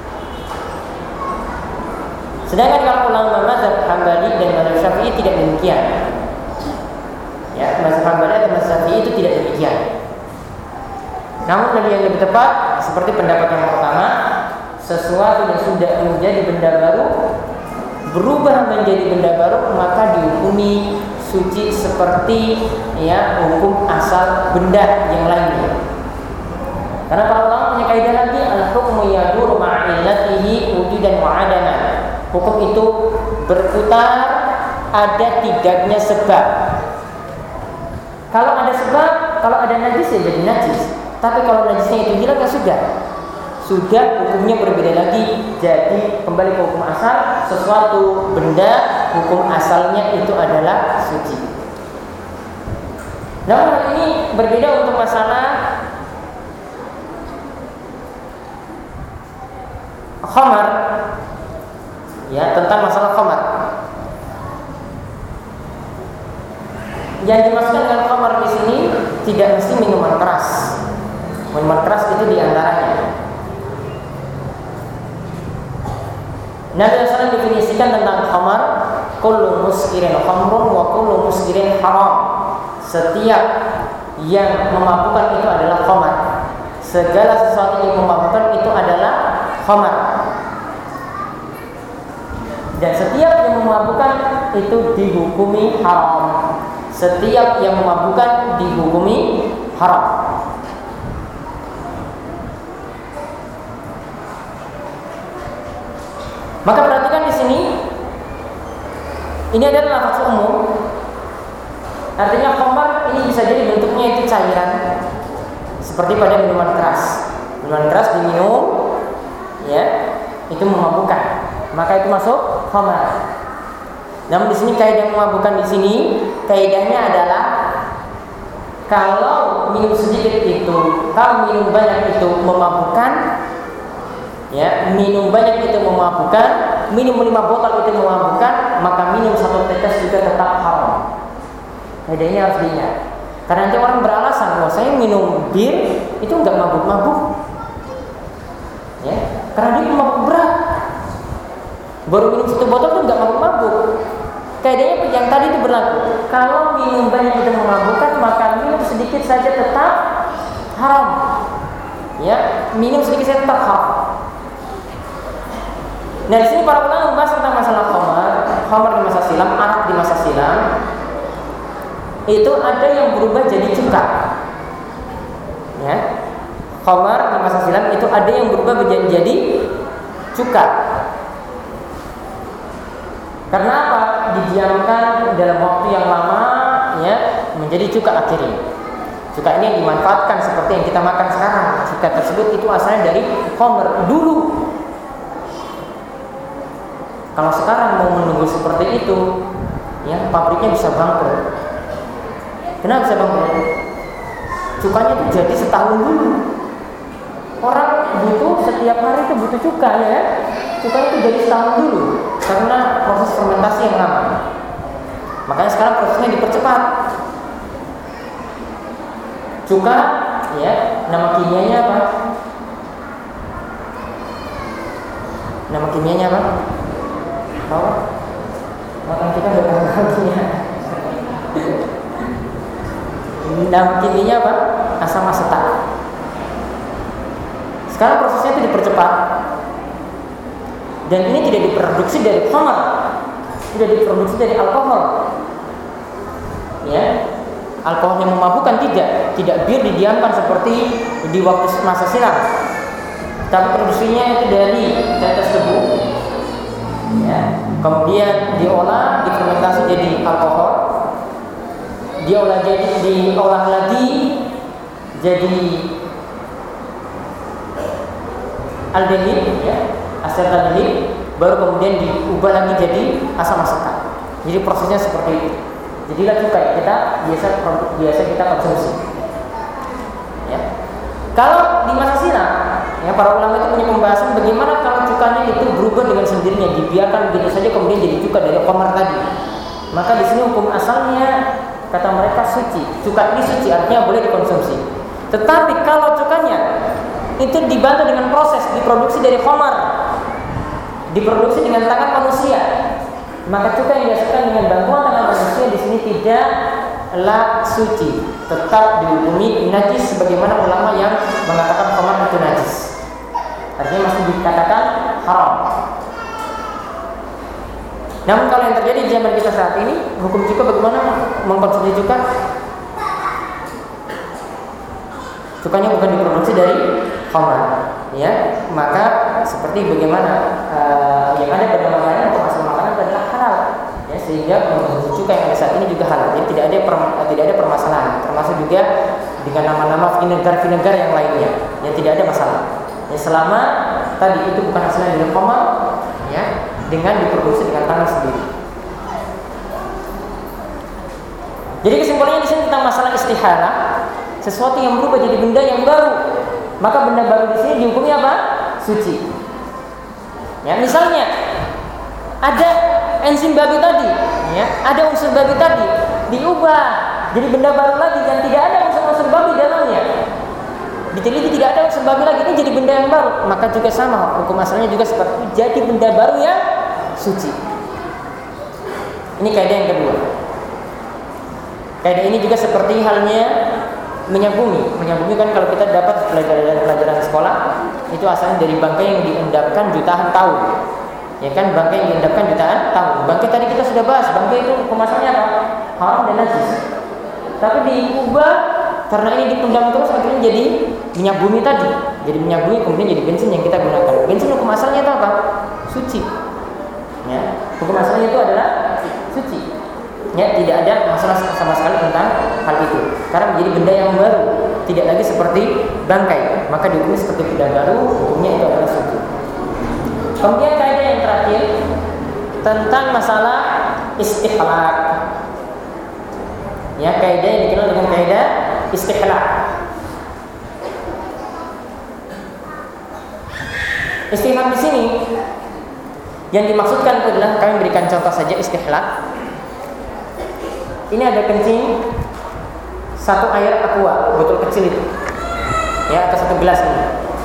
Sedangkan kalau ulama mazhab Hambali dan mazhab Syafi'i tidak demikian. Ya, mazhab Hambali dan mazhab Syafi'i itu tidak demikian. Namun yang lebih tepat seperti pendapat yang pertama, sesuatu yang sudah menjadi benda baru berubah menjadi benda baru, maka dihukumi suci seperti ya hukum asal benda yang lainnya. Karena para ulama punya kaidah lagi, al-hukmu yaduru ma'illatihi wujudan wa adaman. Hukum itu berputar ada tidaknya sebab. Kalau ada sebab, kalau ada najis ya jadi najis. Tapi kalau najisnya itu hilang ya sudah hukumnya berbeda lagi. Jadi kembali ke hukum asal, sesuatu benda hukum asalnya itu adalah suci. Namun hal ini berbeda untuk masalah khamar. Ya, tentang masalah khamar. Yang dimaksudkan dengan khamar di sini tidak mesti minuman keras. Minuman keras itu diantaranya. Nabi SAW definisikan tentang khamar, kullu muskirin khamrun wa kullu muskirin haram. Setiap yang memabukkan itu adalah khamar. Segala sesuatu yang memabukkan itu adalah khamar. Dan setiap yang memabukkan itu dihukumi haram. Setiap yang memabukkan dihukumi haram. Maka perhatikan di sini, ini adalah lafaz umum. Artinya khamar ini bisa jadi bentuknya itu cairan, seperti pada minuman keras. Minuman keras diminum, ya, itu memabukkan. Maka itu masuk khamar. Namun di sini kaidah memabukkan di sini, kaidahnya adalah kalau minum sedikit itu, kalau minum banyak itu memabukkan. Ya, minum banyak itu memabukkan, minum 5 botol itu memabukkan, maka minum 1 tetes juga tetap haram. Kaidahnya harus diingat. Karena nanti orang beralasan, bahwa saya minum bir itu enggak mabuk-mabuk. Ya, karena dia mabuk berat. Baru minum 1 botol itu enggak mabuk-mabuk. Kaidahnya yang tadi itu berlaku. Kalau minum banyak itu memabukkan, maka sedikit saja tetap haram. Ya, minum sedikit saja tetap haram. Nah, di sini para ulama membahas tentang masalah khamar di masa silam, arak di masa silam. Itu ada yang berubah jadi cuka. Ya. Khamar di masa silam itu ada yang berubah menjadi cuka. Karena apa? Didiamkan dalam waktu yang lama, ya, menjadi cuka akhirnya. Cuka ini yang dimanfaatkan seperti yang kita makan sekarang. Cuka tersebut itu asalnya dari khamar dulu. Kalau sekarang mau menunggu seperti itu, ya, pabriknya bisa bangkrut. Kenapa bisa bangkrut? Cukanya itu jadi setahun dulu. Orang butuh setiap hari itu butuh cuka, ya. Cuka itu jadi setahun dulu karena proses fermentasi yang lama. Makanya sekarang prosesnya dipercepat. Cuka, ya, nama kimianya apa? Nama kimianya apa? Tahu? Makan kita udah tahu kimia. Nama kimianya apa? Asam asetat. Sekarang prosesnya itu dipercepat. Dan ini tidak diproduksi dari khamar, tidak diproduksi dari alkohol. Ya, alkohol yang memabukkan tidak bir didiamkan seperti di waktu masa silam. Tapi produksinya itu dari tetes tebu. Ya, kemudian diolah, difermentasi jadi alkohol. Diolah lagi jadi aldehid, ya, asetaldehid, baru kemudian diubah lagi jadi asam asetat. Jadi prosesnya seperti itu. Jadilah cuka yang kita biasa kita konsumsi. Ya. Kalau di masa silam, ya, para ulama itu punya pembahasan bagaimana kalau cukanya itu berubah dengan sendirinya, dibiarkan begitu saja kemudian jadi cuka dari khamar tadi. Maka di sini hukum asalnya kata mereka suci. Cuka ini suci, artinya boleh dikonsumsi. Tetapi kalau cukanya itu dibantu dengan proses diproduksi dari khamar, diproduksi dengan tangan manusia, maka cuka yang dihasilkan dengan bantuan tangan manusia di sini tidaklah suci, tetap dihukumi najis sebagaimana ulama yang mengatakan khamar itu najis. Artinya masih dikatakan haram. Namun kalau yang terjadi di zaman kita saat ini, hukum cuka bagaimana mengkonsumsi cuka? Cukanya bukan diproduksi dari khamar, ya, maka seperti bagaimana yang ada pada makanan atau asal makanan adalah halal, ya, sehingga mengkonsumsi cuka yang ada saat ini juga halal. Jadi tidak ada permasalahan, termasuk juga dengan nama-nama vinegar yang lainnya, yang tidak ada masalah. Ya, selama tadi itu bukan asalnya dari khamar, ya, dengan diproduksi dengan tangan sendiri. Jadi kesimpulannya di sini tentang masalah istihalah, sesuatu yang berubah jadi benda yang baru. Maka benda baru di sini dihukumi apa? Suci. Ya, misalnya ada enzim babi tadi, ya, ada unsur babi tadi diubah jadi benda baru lagi dan tidak ada unsur-unsur babi dalamnya. Diteliti tidak ada unsur babi lagi, ini jadi benda yang baru. Maka juga sama, hukum asalnya juga seperti itu, jadi benda baru yang suci. Ini kaidah yang kedua. Kaidah ini juga seperti halnya minyak bumi. Minyak bumi kan kalau kita dapat pelajaran sekolah, itu asalnya dari bangkai yang diendapkan jutaan tahun. Ya kan, bangkai yang diendapkan jutaan tahun. Bangkai tadi kita sudah bahas, bangkai itu kemasannya apa? Haram dan najis. Tapi diubah karena ini dipendam terus akhirnya jadi minyak bumi tadi. Jadi minyak bumi kemudian jadi bensin yang kita gunakan. Bensin hukum asalnya itu apa? Suci. Ya, hukum asalnya itu adalah suci. Ya, tidak ada masalah sama sekali tentang hal itu. Karena menjadi benda yang baru, tidak lagi seperti bangkai, maka dihukumi seperti benda baru, hukumnya itu adalah suci. Kemudian kaidah yang terakhir tentang masalah istihlak. Ya, kaidah yang dikenal dengan kaidah istihlak. Istihlak di sini yang dimaksudkan adalah, kami berikan contoh saja istihlak. Ini ada kencing satu air aqua, botol kecil itu, ya, atau satu gelas ini.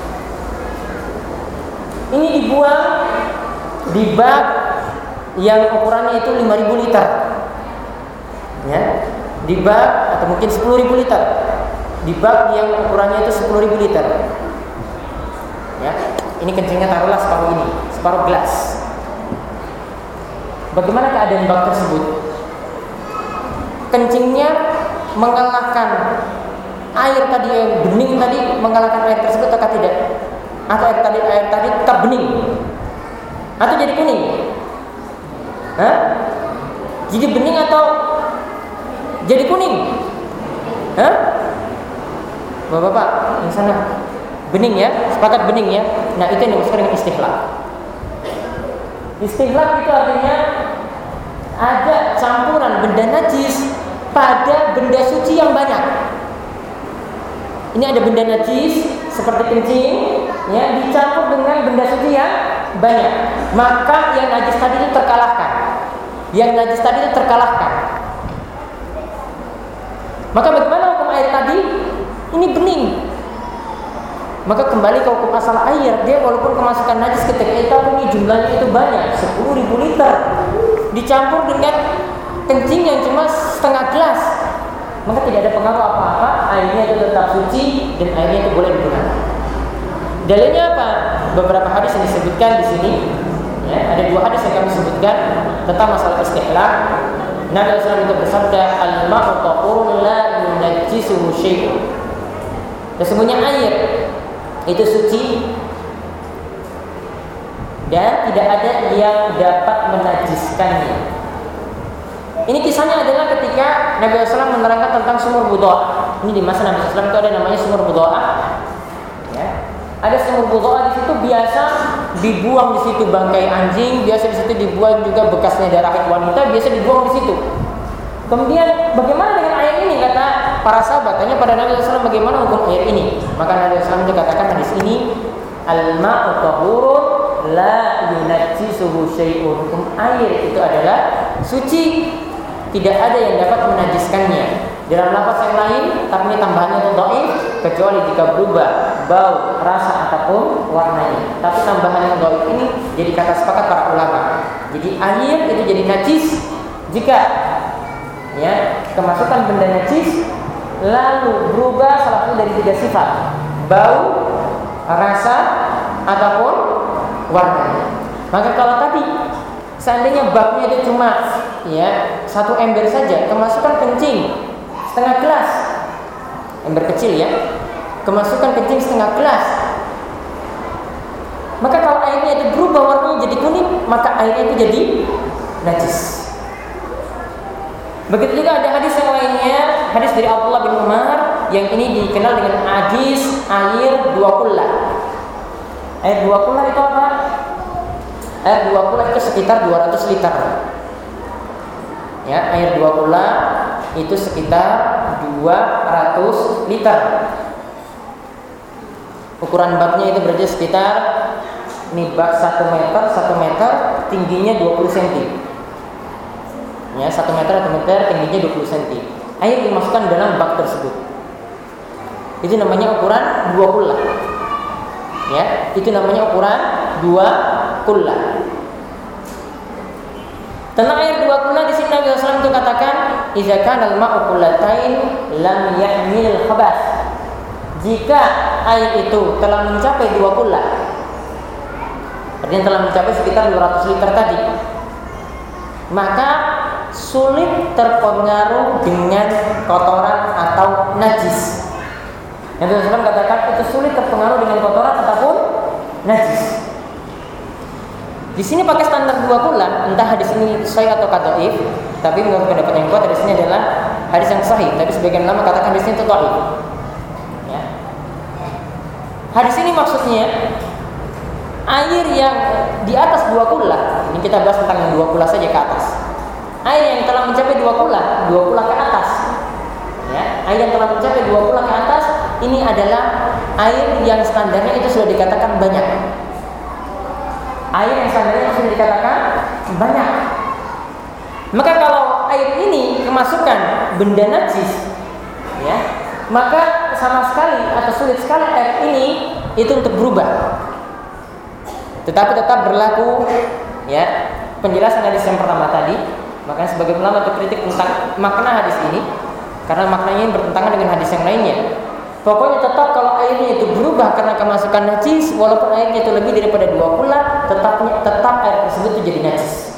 Ini dibuang di bak yang ukurannya itu 5.000 liter, ya, di bak atau mungkin 10.000 liter. di bak yang ukurannya itu 10.000 liter. Ya, ini kencingnya taruhlah separuh gelas. Bagaimana keadaan bak tersebut? Kencingnya mengalahkan air tadi yang bening tadi, mengalahkan air tersebut atau tidak? Atau air tadi tetap bening? Atau jadi kuning? Hah? Jadi bening atau jadi kuning? Hah? Bapak-bapak, yang sana bening ya, sepakat bening ya. Nah, itu yang dimaksud dengan istihlak. Istihlak itu artinya ada campuran benda najis pada benda suci yang banyak. Ini ada benda najis seperti kencing, ya, dicampur dengan benda suci yang banyak. Maka yang najis tadi itu terkalahkan. Maka bagaimana hukum air tadi? Ini bening. Maka kembali ke hukum asal air. Dia walaupun kemasukan najis ketika itu, ini jumlahnya itu banyak, 10.000 liter, dicampur dengan kencing yang cuma setengah gelas, maka tidak ada pengaruh apa-apa. Airnya itu tetap suci dan airnya itu boleh digunakan. Dalilnya apa? Beberapa hadis yang disebutkan di sini. Ya, ada 2 hadis yang kami sebutkan tentang masalah istihlak. Nabi SAW itu bersabda, al-ma'u tahurun la yunajjisuhu syai'un. Sesungguhnya air itu suci dan tidak ada yang dapat menajiskannya. Ini kisahnya adalah ketika Nabi SAW menerangkan tentang sumur Budha'ah. Ini di masa Nabi SAW itu ada namanya sumur Budha'ah. Ya. Ada sumur Budha'ah di situ, biasa dibuang di situ bangkai anjing, biasa di situ dibuang juga bekasnya darah wanita, biasa dibuang di situ. Kemudian bagaimana dengan air ini, kata para sahabat, tanya pada Nabi SAW bagaimana hukum air ini. Maka Nabi SAW itu katakan hadis ini, al-ma'u tahurun la yunajjisuhu syai'un. Hukum air itu adalah suci, tidak ada yang dapat menajiskannya. Dalam lafaz yang lain, tapi ini tambahannya itu dhaif, kecuali jika berubah bau, rasa ataupun warnanya. Tapi tambahan yang dhaif ini jadi kata sepakat para ulama. Jadi air itu jadi najis jika ya kemasukan benda najis lalu berubah salah satu dari 3 sifat: bau, rasa ataupun warnanya. Maka kalau tadi seandainya baknya itu cuma ya 1 ember saja, kemasukan kencing setengah gelas, ember kecil ya, kemasukan kencing setengah gelas, maka kalau airnya itu berubah warnanya jadi kuning, maka airnya itu jadi najis. Begitu juga ada hadis yang lainnya, hadis dari Abdullah bin Umar yang ini dikenal dengan hadis air 2 kullah. Air 2 kullah itu apa? Air 2 kullah itu sekitar 200 liter. Ya, air 2 kullah itu sekitar 200 liter. Ukuran baknya itu berarti sekitar ini bak 1 meter, tingginya 20 cm. Ya, 1 meter tingginya 20 cm. Air dimasukkan dalam bak tersebut. Itu namanya ukuran 2 kullah. Ya, itu namanya ukuran 2 kullah. Tentang air 2 kullah di sini Nabi SAW itu katakan, "Idza kana al-ma'u qullatain lam yahmil khabath." Jika air itu telah mencapai 2 kullah, artinya telah mencapai sekitar 200 liter tadi, maka sulit terpengaruh dengan kotoran atau najis. Nabi SAW katakan itu sulit terpengaruh dengan kotoran ataupun najis. Di sini pakai standar 2 kullah, entah hadis ini sahih atau dhaif, tapi menurut pendapat yang kuat hadis ini adalah hadis yang sahih, tapi sebagian ulama katakan hadis ini itu dhaif. Ya. Hadis ini maksudnya air yang di atas 2 kullah, ini kita bahas tentang yang 2 kullah saja ke atas. Air yang telah mencapai 2 kullah ke atas. Ya, air yang telah mencapai 2 kullah ke atas, ini adalah air yang standarnya itu sudah dikatakan banyak. Air yang standarnya sudah dikatakan banyak. Maka kalau air ini kemasukan benda najis, ya, maka sama sekali atau sulit sekali air ini itu untuk berubah. Tetapi tetap berlaku, ya, penjelasan hadis yang pertama tadi. Makanya sebagai ulama itu kritik tentang makna hadis ini, karena maknanya ini bertentangan dengan hadis yang lainnya. Pokoknya tetap kalau airnya itu berubah karena kemasukan najis, walaupun airnya itu lebih daripada 2 kula, tetap air tersebut itu jadi najis.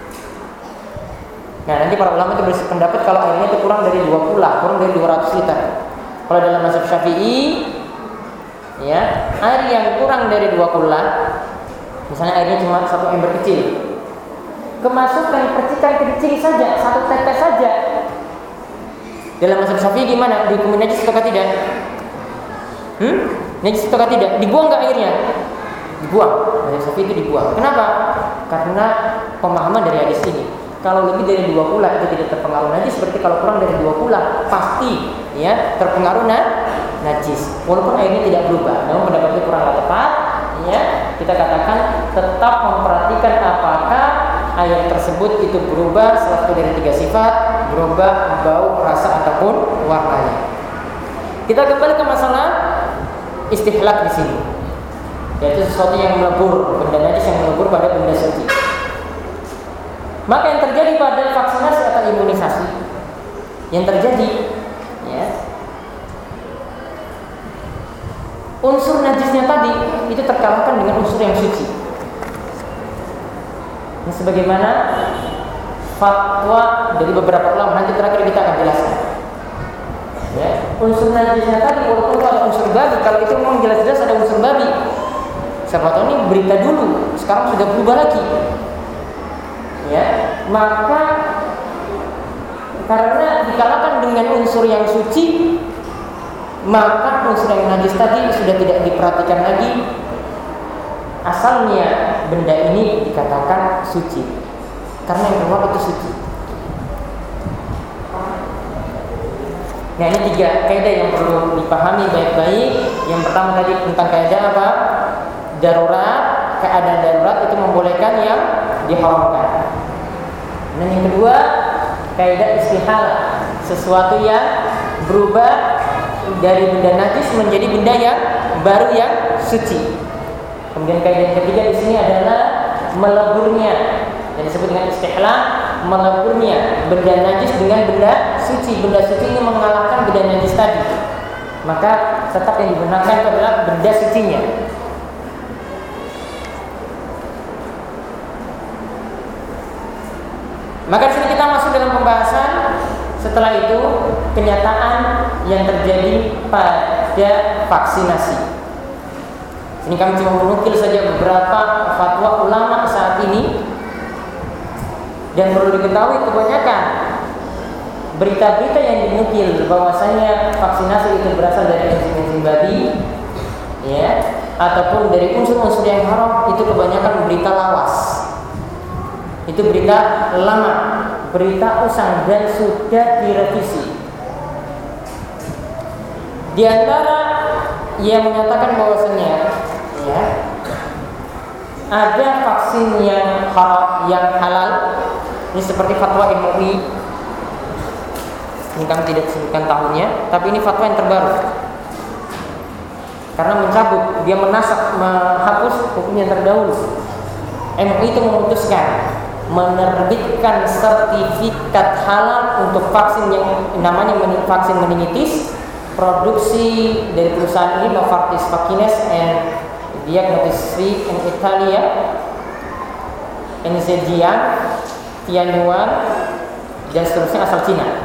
Nah, nanti para ulama itu berpendapat kalau airnya itu kurang dari 2 kula, kurang dari 200 liter. Kalau dalam mazhab Syafi'i, ya, air yang kurang dari 2 kula, misalnya airnya cuma 1 ember kecil, kemasukan percikan kecil saja, 1 tetes saja, dalam mazhab Syafi'i gimana? Dihukumi najis atau tidak? Najis atau tidak? Dibuang nggak airnya? Dibuang. Mazhab Syafi'i itu dibuang. Kenapa? Karena pemahaman dari hadis ini. Kalau lebih dari 2 kula itu tidak terpengaruh najis, seperti kalau kurang dari 2 kula pasti ya terpengaruh najis. Walaupun airnya tidak berubah, namun pendapatnya kurang tepat. Ya, kita katakan tetap memperhatikan apakah air tersebut itu berubah salah satu dari 3 sifat, berubah bau, rasa ataupun warnanya. Kita kembali ke masalah istihlak di sini, yaitu sesuatu yang melebur, benda najis yang melebur pada benda suci. Maka yang terjadi pada vaksinasi atau imunisasi, yang terjadi, ya, unsur najisnya tadi itu terkalahkan dengan unsur yang suci. Ini sebagaimana fatwa dari beberapa ulama, nanti terakhir kita akan jelaskan. Ya, unsur najisnya tadi walaupun ada unsur babi, kalau itu memang jelas-jelas ada unsur babi, siapa tahu ini berita dulu, sekarang sudah berubah lagi. Ya, maka karena dikalahkan dengan unsur yang suci, maka unsur yang najis tadi sudah tidak diperhatikan lagi. Asalnya benda ini dikatakan suci karena yang keluar itu suci. Nah, ini 3 kaidah yang perlu dipahami baik-baik. Yang pertama tadi tentang kaidah apa? Darurat, keadaan darurat itu membolehkan yang diharamkan. Dan yang kedua, kaidah istihalah, sesuatu yang berubah dari benda najis menjadi benda yang baru yang suci. Kemudian kaidah yang ketiga di sini adalah meleburnya, yang disebut dengan istihlah, meleburnya benda najis dengan benda suci. Benda suci ini mengalahkan benda najis tadi, maka tetap yang digunakan itu adalah benda sucinya. Maka di sini kita masuk dalam pembahasan. Setelah itu kenyataan yang terjadi pada vaksinasi. Ini kami cuma menukil saja beberapa fatwa ulama saat ini. Dan perlu diketahui kebanyakan berita-berita yang dinukil bahwasanya vaksinasi itu berasal dari enzim babi, ya, ataupun dari unsur-unsur yang haram, itu kebanyakan berita lawas. Itu berita lama, berita usang dan sudah direvisi. Di antara yang menyatakan bahwasanya, ya, ada vaksin yang halal. Ini seperti fatwa MUI. Ini kami tidak sebutkan tahunnya, tapi ini fatwa yang terbaru. Karena mencabut, dia menghapus hukum yang terdahulu. MUI itu memutuskan menerbitkan sertifikat halal untuk vaksin yang namanya vaksin meningitis, produksi dari perusahaan ini Novartis Vaccines and Diagnostics in Italia, Enzejian, Tianyuan, dan seterusnya asal Cina.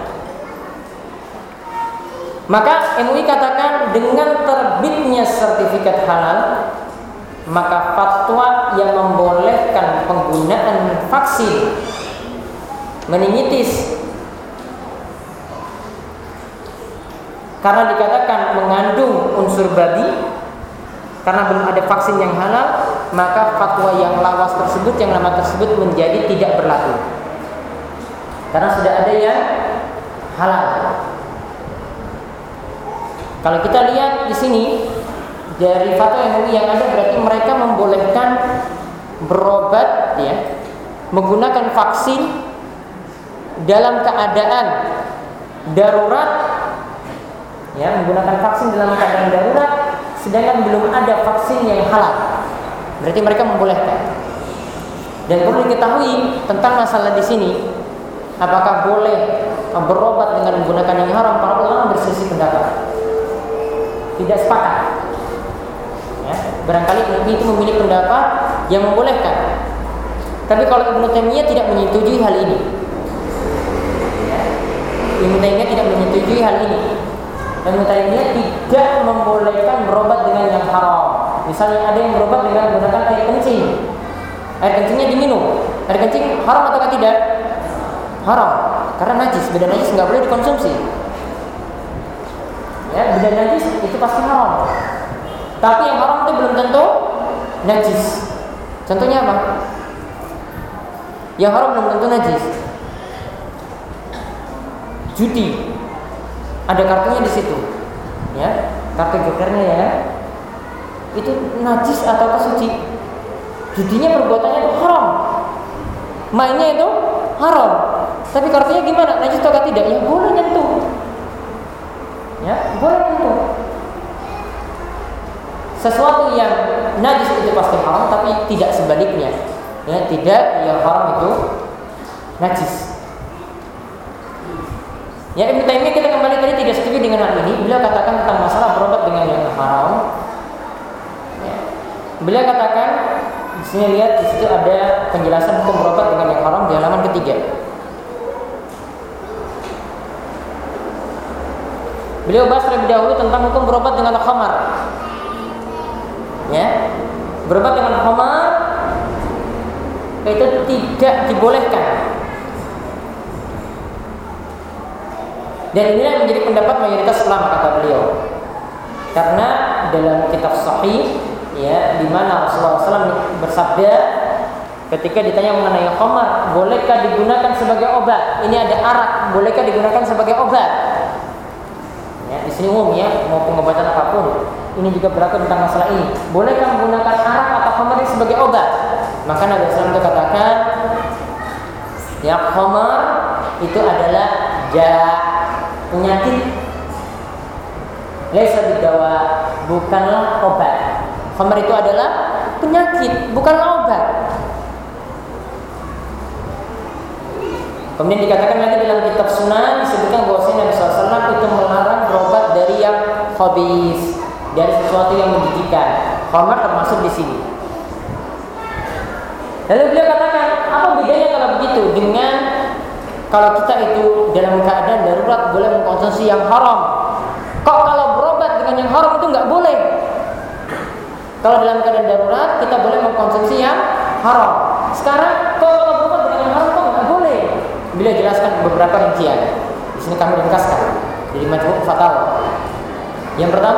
Maka MUI katakan dengan terbitnya sertifikat halal, maka fatwa yang membolehkan penggunaan vaksin meningitis karena dikatakan mengandung unsur babi, karena belum ada vaksin yang halal, maka fatwa yang lawas tersebut, yang lama tersebut menjadi tidak berlaku karena sudah ada yang halal. Kalau kita lihat di sini dari fatwa MUI yang ada, berarti mereka membolehkan berobat, ya, menggunakan vaksin dalam keadaan darurat, ya, menggunakan vaksin dalam keadaan darurat, sedangkan belum ada vaksin yang halal. Berarti mereka membolehkan. Dan perlu diketahui tentang masalah di sini, apakah boleh berobat dengan menggunakan yang haram? Para ulama berselisih pendapat. tidak sepakat. Ya, barangkali itu memiliki pendapat yang membolehkan. Tapi kalau Ibnu Taimiyah tidak menyetujui hal ini. Ya, Ibnu Taimiyah tidak menyetujui hal ini. Ibnu Taimiyah tidak membolehkan berobat dengan yang haram. Misalnya ada yang berobat dengan menggunakan air kencing. Air kencingnya diminum. Air kencing haram atau tidak? Haram. Karena najis, benda najis nggak boleh dikonsumsi. Ya, benda najis itu pasti haram. Tapi yang haram itu belum tentu najis. Contohnya apa? Yang haram belum tentu najis. Judi, ada kartunya di situ, ya, kartu jokernya ya. Itu najis atau suci? Judinya perbuatannya itu haram, mainnya itu haram. Tapi kartunya gimana? Najis atau tidak? Ya boleh nyentuh, ya boleh nyentuh. Sesuatu yang najis itu pasti haram, tapi tidak sebaliknya. Ya, tidak yang haram itu najis. Ya, Ibnu Taimiyah kita kembali tadi tidak setuju dengan hal ini. Beliau katakan tentang masalah berobat dengan yang haram. Ya. Beliau katakan di sini lihat di situ ada penjelasan hukum berobat dengan yang haram di halaman ketiga. Beliau bahas terlebih dahulu tentang hukum berobat dengan khamar. Ya, berobat dengan khamar itu tidak dibolehkan. Dan inilah yang menjadi pendapat mayoritas ulama kata beliau. Karena dalam kitab Sahih, ya, di mana Rasulullah SAW bersabda ketika ditanya mengenai khamar, bolehkah digunakan sebagai obat? Ini ada arak, bolehkah digunakan sebagai obat? Ya, di sini umum ya, mau pengobatan apapun. Ini juga berlaku tentang masalah ini. Bolehkah menggunakan arak atau khamar ini sebagai obat? Maka Nabi SAW itu katakan, ya khamar itu adalah penyakit, laisa bidawa, bukanlah obat. Khamar itu adalah penyakit, bukanlah obat. Kemudian dikatakan lagi dalam kitab Sunan disebutkan bahwasanya Nabi SAW itu melarang berobat dari yang khabis, dari sesuatu yang menjijikan. Khamar termasuk di sini. Lalu beliau katakan, apa bedanya kalau begitu dengan kalau kita itu dalam keadaan darurat boleh mengkonsumsi yang haram? Kok kalau berobat dengan yang haram itu nggak boleh? Kalau dalam keadaan darurat kita boleh mengkonsumsi yang haram. Sekarang kalau berobat dengan yang haram kok nggak boleh? Beliau jelaskan beberapa rincian. Di sini kami ringkaskan dari Majmu' Fatawa. Yang pertama,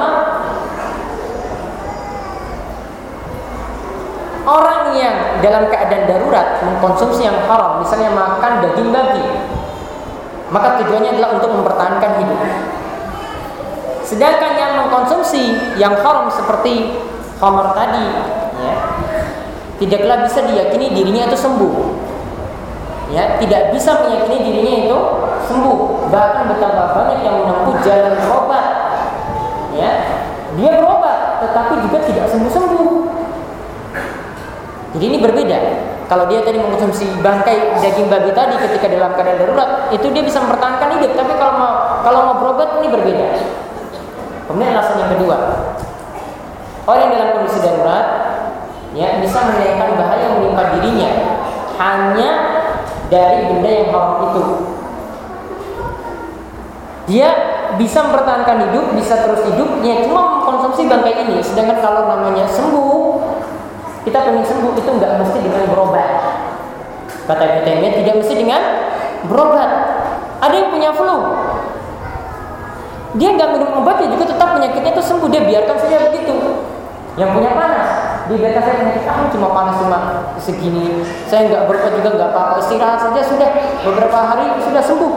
orang yang dalam keadaan darurat mengkonsumsi yang haram, misalnya makan daging babi, maka tujuannya adalah untuk mempertahankan hidup. Sedangkan yang mengkonsumsi yang haram seperti khamar tadi, ya, tidaklah bisa diyakini dirinya itu sembuh. Ya, tidak bisa meyakini dirinya itu sembuh. Bahkan betapa banyak yang menempuh jalan berobat. Ya, dia berobat, tetapi juga tidak sembuh-sembuh. Jadi ini berbeda. Kalau dia tadi mengkonsumsi bangkai daging babi tadi ketika dalam keadaan darurat, itu dia bisa mempertahankan hidup. Tapi kalau mau berobat ini berbeda. Kemudian alasan yang kedua, orang yang dalam kondisi darurat, ya, bisa menyebabkan bahaya menimpa dirinya hanya dari benda yang haram itu. Dia bisa mempertahankan hidup, bisa terus hidup, ya cuma mengkonsumsi bangkai ini. Sedangkan kalau namanya sembuh, kita pengen sembuh itu nggak mesti dengan berobat. Kata Ibnu Taimiyah, tidak mesti dengan berobat. Ada yang punya flu, dia nggak minum obat, ya juga tetap penyakitnya itu sembuh. Dia biarkan saja begitu. Yang punya panas, dia biarkan saja penyakit, cuma panas cuma segini, saya nggak berobat juga nggak apa-apa, istirahat saja sudah beberapa hari sudah sembuh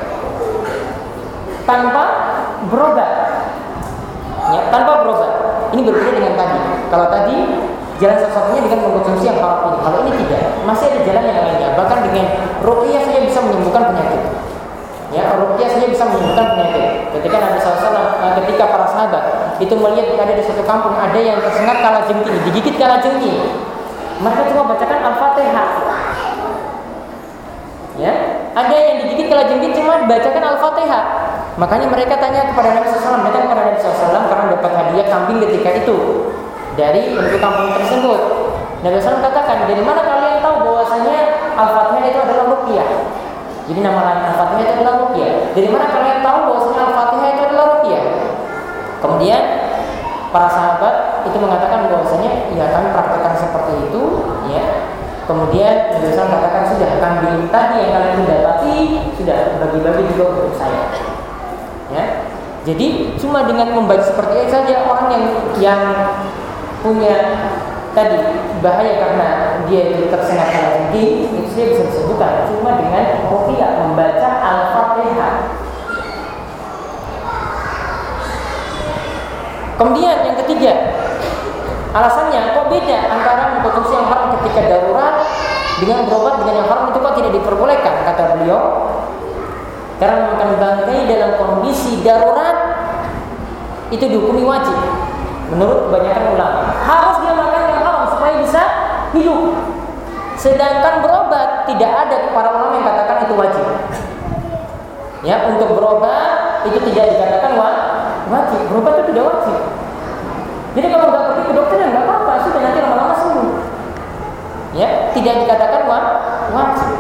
tanpa berobat. Ya, tanpa berobat. Ini berbeda dengan tadi. Kalau tadi jalan satu-satunya dengan mengkonsumsi yang haram ini. Kalau ini tidak, masih ada jalan yang lainnya. Bahkan dengan ruqyah saja bisa menyembuhkan penyakit. Ya, ruqyah saja bisa menyembuhkan penyakit. Ketika Nabi SAW, ketika para sahabat itu melihat ada di suatu kampung ada yang tersengat kalajengking, digigit kalajengking, mereka cuma bacakan Al-Fatihah. Ya, ada yang digigit kalajengking cuma bacakan Al-Fatihah. Makanya mereka tanya kepada Nabi SAW, datang kepada Nabi SAW karena dapat hadiah kambing ketika itu dari penduduk kampung tersebut. Nabi SAW katakan, dari mana kalian tahu bahwasanya Al-Fatihah itu adalah ruqyah? Jadi nama lain Al-Fatihah itu adalah ruqyah. Dari mana kalian tahu bahwasanya Al-Fatihah itu adalah ruqyah? Kemudian para sahabat itu mengatakan bahwasanya ya kami praktekkan seperti itu, ya. Kemudian Nabi SAW katakan, sudah, kambing tadi yang kalian dapati sudah bagi-bagi juga untuk saya. Ya, jadi cuma dengan membaca seperti itu saja orang yang punya tadi bahaya karena dia itu tersengat oleh jin, itu dia bisa disebutkan cuma dengan ruqyah, membaca Al-Fatihah. Kemudian yang ketiga, alasannya kok beda antara mengkonsumsi yang haram ketika darurat dengan berobat dengan yang haram, itu kok tidak diperbolehkan, kata beliau. Karena memakan bangkai dalam kondisi darurat itu dihukumi wajib menurut kebanyakan ulama. Harus dia makan yang haram supaya bisa hidup. Sedangkan berobat tidak ada para ulama yang katakan itu wajib. Ya, untuk berobat itu tidak dikatakan wajib. Berobat itu tidak wajib. Jadi kalau nggak pergi ke dokter ya nggak apa-apa, sudah nanti lama-lama sembuh. Ya, tidak dikatakan wajib.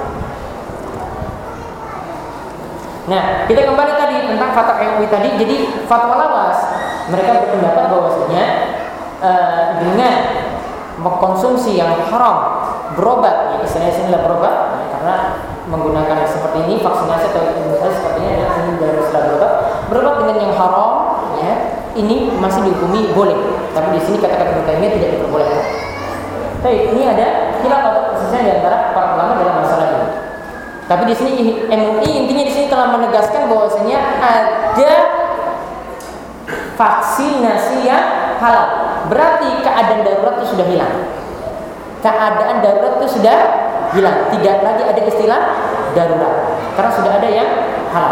Nah, kita kembali tadi tentang fatwa MUI tadi. Jadi fatwa lawas, mereka berpendapat bahwasanya dengan mengkonsumsi yang haram, berobat, ya istilahnya berobat, ya, karena menggunakan seperti ini, vaksinasi atau imunisasi seperti ini, ini dari istilah berobat dengan yang haram, ya ini masih dihukumi boleh. Tapi di sini kata-kata berkaitannya tidak diperbolehkan. Tapi ini ada khilaf atau khususnya di antara para ulama dalam masalah ini. Tapi di sini MUI intinya di sini telah menegaskan bahwasanya ada vaksinasi yang halal. Berarti keadaan darurat itu sudah hilang. Keadaan darurat itu sudah hilang. Tidak lagi ada istilah darurat. Karena sudah ada yang halal.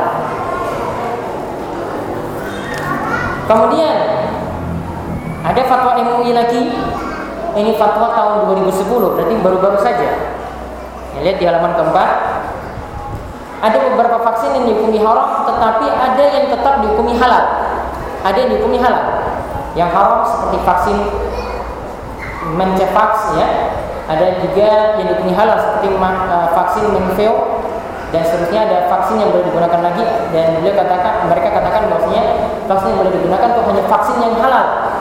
Kemudian ada fatwa MUI lagi. Ini fatwa tahun 2010, berarti baru-baru saja. Lihat di halaman keempat. Ada beberapa vaksin yang dihukumi haram, tetapi ada yang tetap dihukumi halal. Ada yang dihukumi halal. Yang haram seperti vaksin Mencevax, ya. Ada juga yang dihukumi halal seperti vaksin Menveo dan seterusnya. Ada vaksin yang boleh digunakan lagi, dan mereka katakan bahwasanya vaksin yang boleh digunakan itu hanya vaksin yang halal.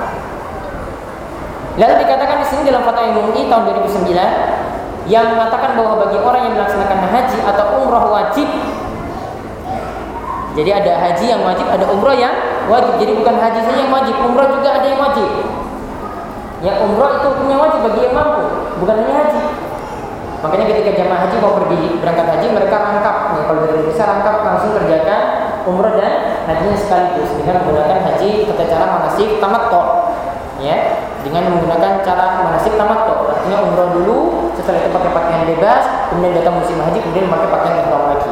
Lalu dikatakan di sini dalam fatwa MUI tahun 2009 yang mengatakan bahwa bagi orang yang melaksanakan haji atau umroh wajib. Jadi ada haji yang wajib, ada umroh yang wajib. Jadi bukan haji saja yang wajib, umroh juga ada yang wajib. Ya, umroh itu hukumnya wajib bagi yang mampu, bukan hanya haji. Makanya ketika jamaah haji mau pergi berangkat haji, mereka rangkap. Nih, kalau dari Indonesia rangkap langsung kerjakan umroh dan hajinya sekaligus dengan menggunakan haji tata cara manasik tamattu. Ya, dengan menggunakan cara manasik tamattu. Artinya umroh dulu, setelah itu pakai pakaian bebas, kemudian datang musim haji, kemudian pakai pakaian ihram lagi.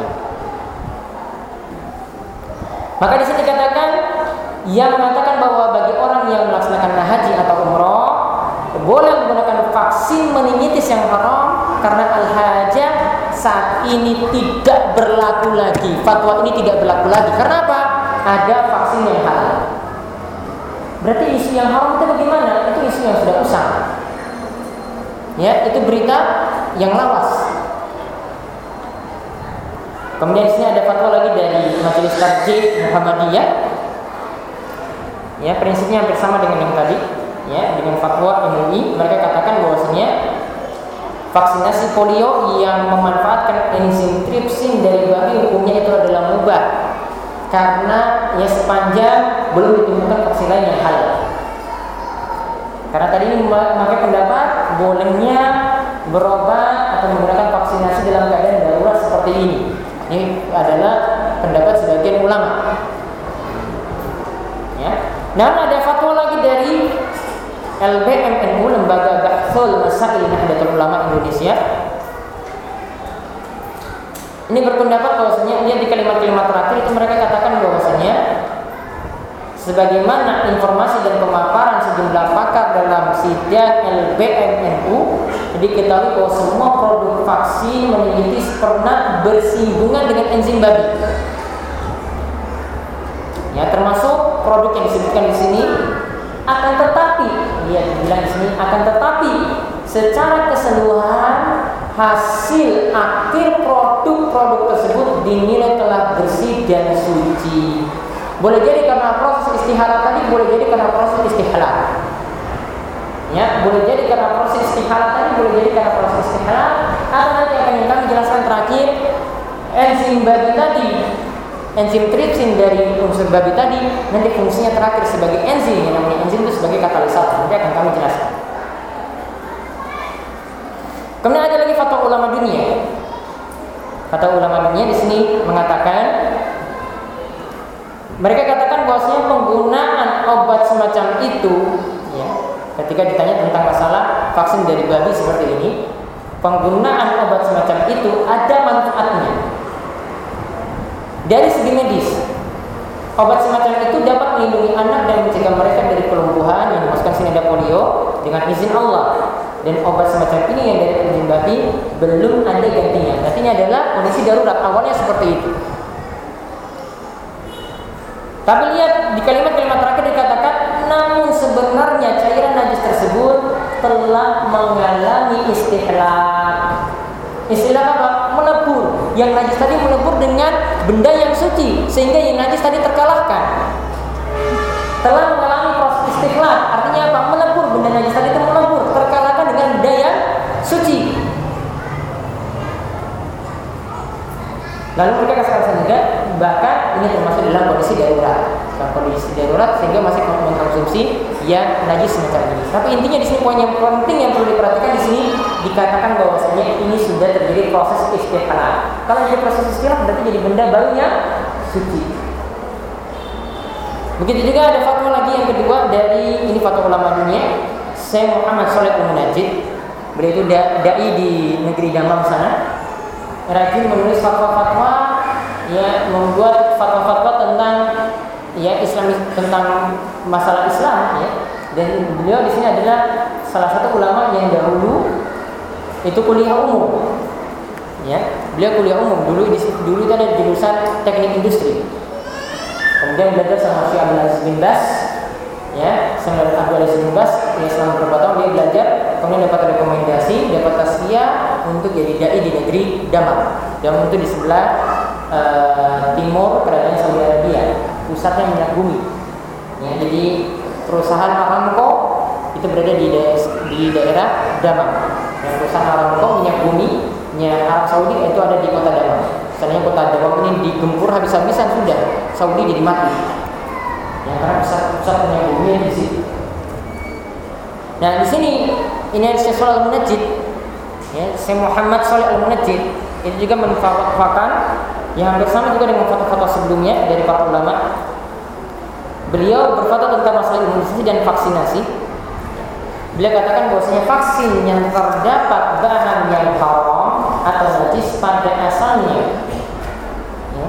Maka di sini dikatakan yang mengatakan bahwa bagi orang yang melaksanakan haji atau umroh boleh menggunakan vaksin meningitis yang haram karena al-hajah saat ini tidak berlaku lagi. Fatwa ini tidak berlaku lagi. Karena apa? Ada vaksin yang halal. Berarti isu yang haram itu bagaimana? Itu isu yang sudah usang. Ya, itu berita yang lawas. Kemudian di sini ada fatwa lagi dari Majelis Tarjih Muhammadiyah. Ya, prinsipnya hampir sama dengan yang tadi. Ya, dengan fatwa MUI, mereka katakan bahwasanya vaksinasi polio yang memanfaatkan enzim tripsin dari babi hukumnya itu adalah mubah. Karena ya sepanjang belum ditemukan vaksin lain yang halal. Karena tadi ini memakai pendapat bolehnya berobat atau menggunakan vaksinasi dalam keadaan darurat seperti ini. Ini adalah pendapat sebagian ulama. Ya. Namun ada fatwa lagi dari LBMNU, Lembaga Bahthul Masail Nahdlatul Ulama Indonesia. Ini berpendapat bahwasanya dia di kalimat-kalimat terakhir itu mereka katakan bahwasanya sebagaimana informasi dan pemaparan sejumlah pakar dalam sidang LBMNU, diketahui bahwa semua produk vaksin meningitis pernah bersinggungan dengan enzim babi. Ya, termasuk produk yang disebutkan di sini. Akan tetapi, dibilang di sini akan tetapi secara keseluruhan hasil akhir produk tersebut dinilai telah bersih dan suci. Boleh jadi karena proses istihalah tadi, boleh jadi karena proses istihalah. Ya, boleh jadi karena proses istihalah tadi, boleh jadi karena proses istihalah. Atau nanti akan yang kami jelaskan terakhir, enzim babi tadi, enzim tripsin dari unsur babi tadi nanti fungsinya terakhir sebagai enzim, yang namanya enzim itu sebagai katalisator. Nanti akan kami jelaskan. Kemudian ada lagi fatwa ulama dunia. Fatwa ulama dunia di sini mengatakan, mereka katakan bahwasanya penggunaan obat semacam itu, ya, ketika ditanya tentang masalah vaksin dari babi seperti ini, penggunaan obat semacam itu ada manfaatnya. Dari segi medis, obat semacam itu dapat melindungi anak dan mencegah mereka dari kelumpuhan yang dimasukkan sini ada polio dengan izin Allah. Dan obat semacam ini yang dari enzim babi belum ada gantinya. Gantinya adalah kondisi darurat, awalnya seperti itu. Tapi lihat di kalimat-kalimat terakhir dikatakan, namun sebenarnya cairan najis tersebut telah mengalami istihlak. Istilah apa? Melebur. Yang najis tadi melebur dengan benda yang suci, sehingga yang najis tadi terkalahkan. Telah mengalami proses istihlak, artinya apa? Melebur, benda najis tadi itu melebur, terkalahkan dengan benda yang suci. Lalu mereka katakan juga, bahkan ini termasuk dalam kondisi darurat. Dalam kondisi darurat sehingga masih mengkonsumsi yang najis semacam ini. Tapi intinya di sini poin yang penting yang perlu diperhatikan di sini dikatakan bahwasanya ini sudah terjadi proses istihalah. Kalau jadi proses istihalah berarti jadi benda barunya suci. Begitu juga ada fatwa lagi yang kedua dari ini fatwa ulama dunia, Syekh Muhammad Shalih Al-Munajjid. Beliau itu dai di negeri Damam sana. Rajin menulis fatwa-fatwa, ya, membuat fatwa-fatwa tentang ya Islam, tentang masalah Islam, ya. Dan beliau di sini adalah salah satu ulama yang dahulu itu kuliah umum, ya. Beliau kuliah umum dulu itu ada jurusan teknik industri. Kemudian belajar sama Syekh Abdul Aziz bin Baz, ya, sama Abdul Aziz bin Baz, ya, selama beberapa tahun dia belajar, kemudian dapat rekomendasi, dapat tasfiyah untuk jadi dai di negeri Damam. Damam itu di sebelah timur kerajaan Saudi Arabia, pusatnya minyak bumi. Ya, jadi perusahaan Aramco itu berada di daerah Damam. Dan perusahaan Aramco minyak buminya Arab Saudi itu ada di kota Damam. Sebenarnya kota Damam ini digempur habis-habisan sudah, Saudi jadi mati. Ya, karena pusat minyak bumi di situ. Nah, di sini ini ada Syekh Shalih Al-Munajjid, ya, Syekh Muhammad Shalih Al-Munajjid itu juga menfatwakan yang hampir sama juga dengan fatwa-fatwa sebelumnya dari para ulama. Beliau berfatwa tentang masalah imunisasi dan vaksinasi. Beliau katakan bahwasanya vaksin yang terdapat bahan yang haram atau najis pada asalnya, ya,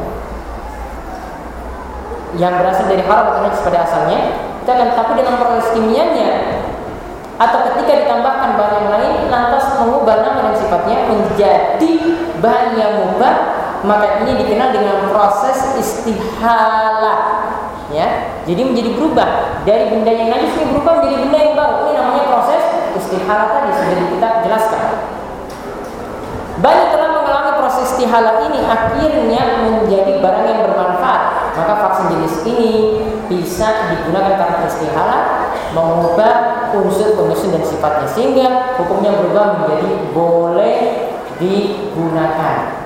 yang berasal dari haram atau najis pada asalnya, itu akan, tapi dalam proses kimianya atau ketika ditambahkan bahan yang lain lantas mengubah nama dan sifatnya menjadi bahan yang mubah, maka ini dikenal dengan proses istihalah, ya. Jadi menjadi berubah dari benda yang najis ini berubah menjadi benda yang baru. Ini namanya proses istihalah tadi sudah kita jelaskan. Banyak telah mengalami proses istihalah ini akhirnya menjadi barang yang bermanfaat. Maka vaksin jenis ini bisa digunakan karena istihalah mengubah unsur-unsur dan sifatnya sehingga hukumnya berubah menjadi boleh digunakan.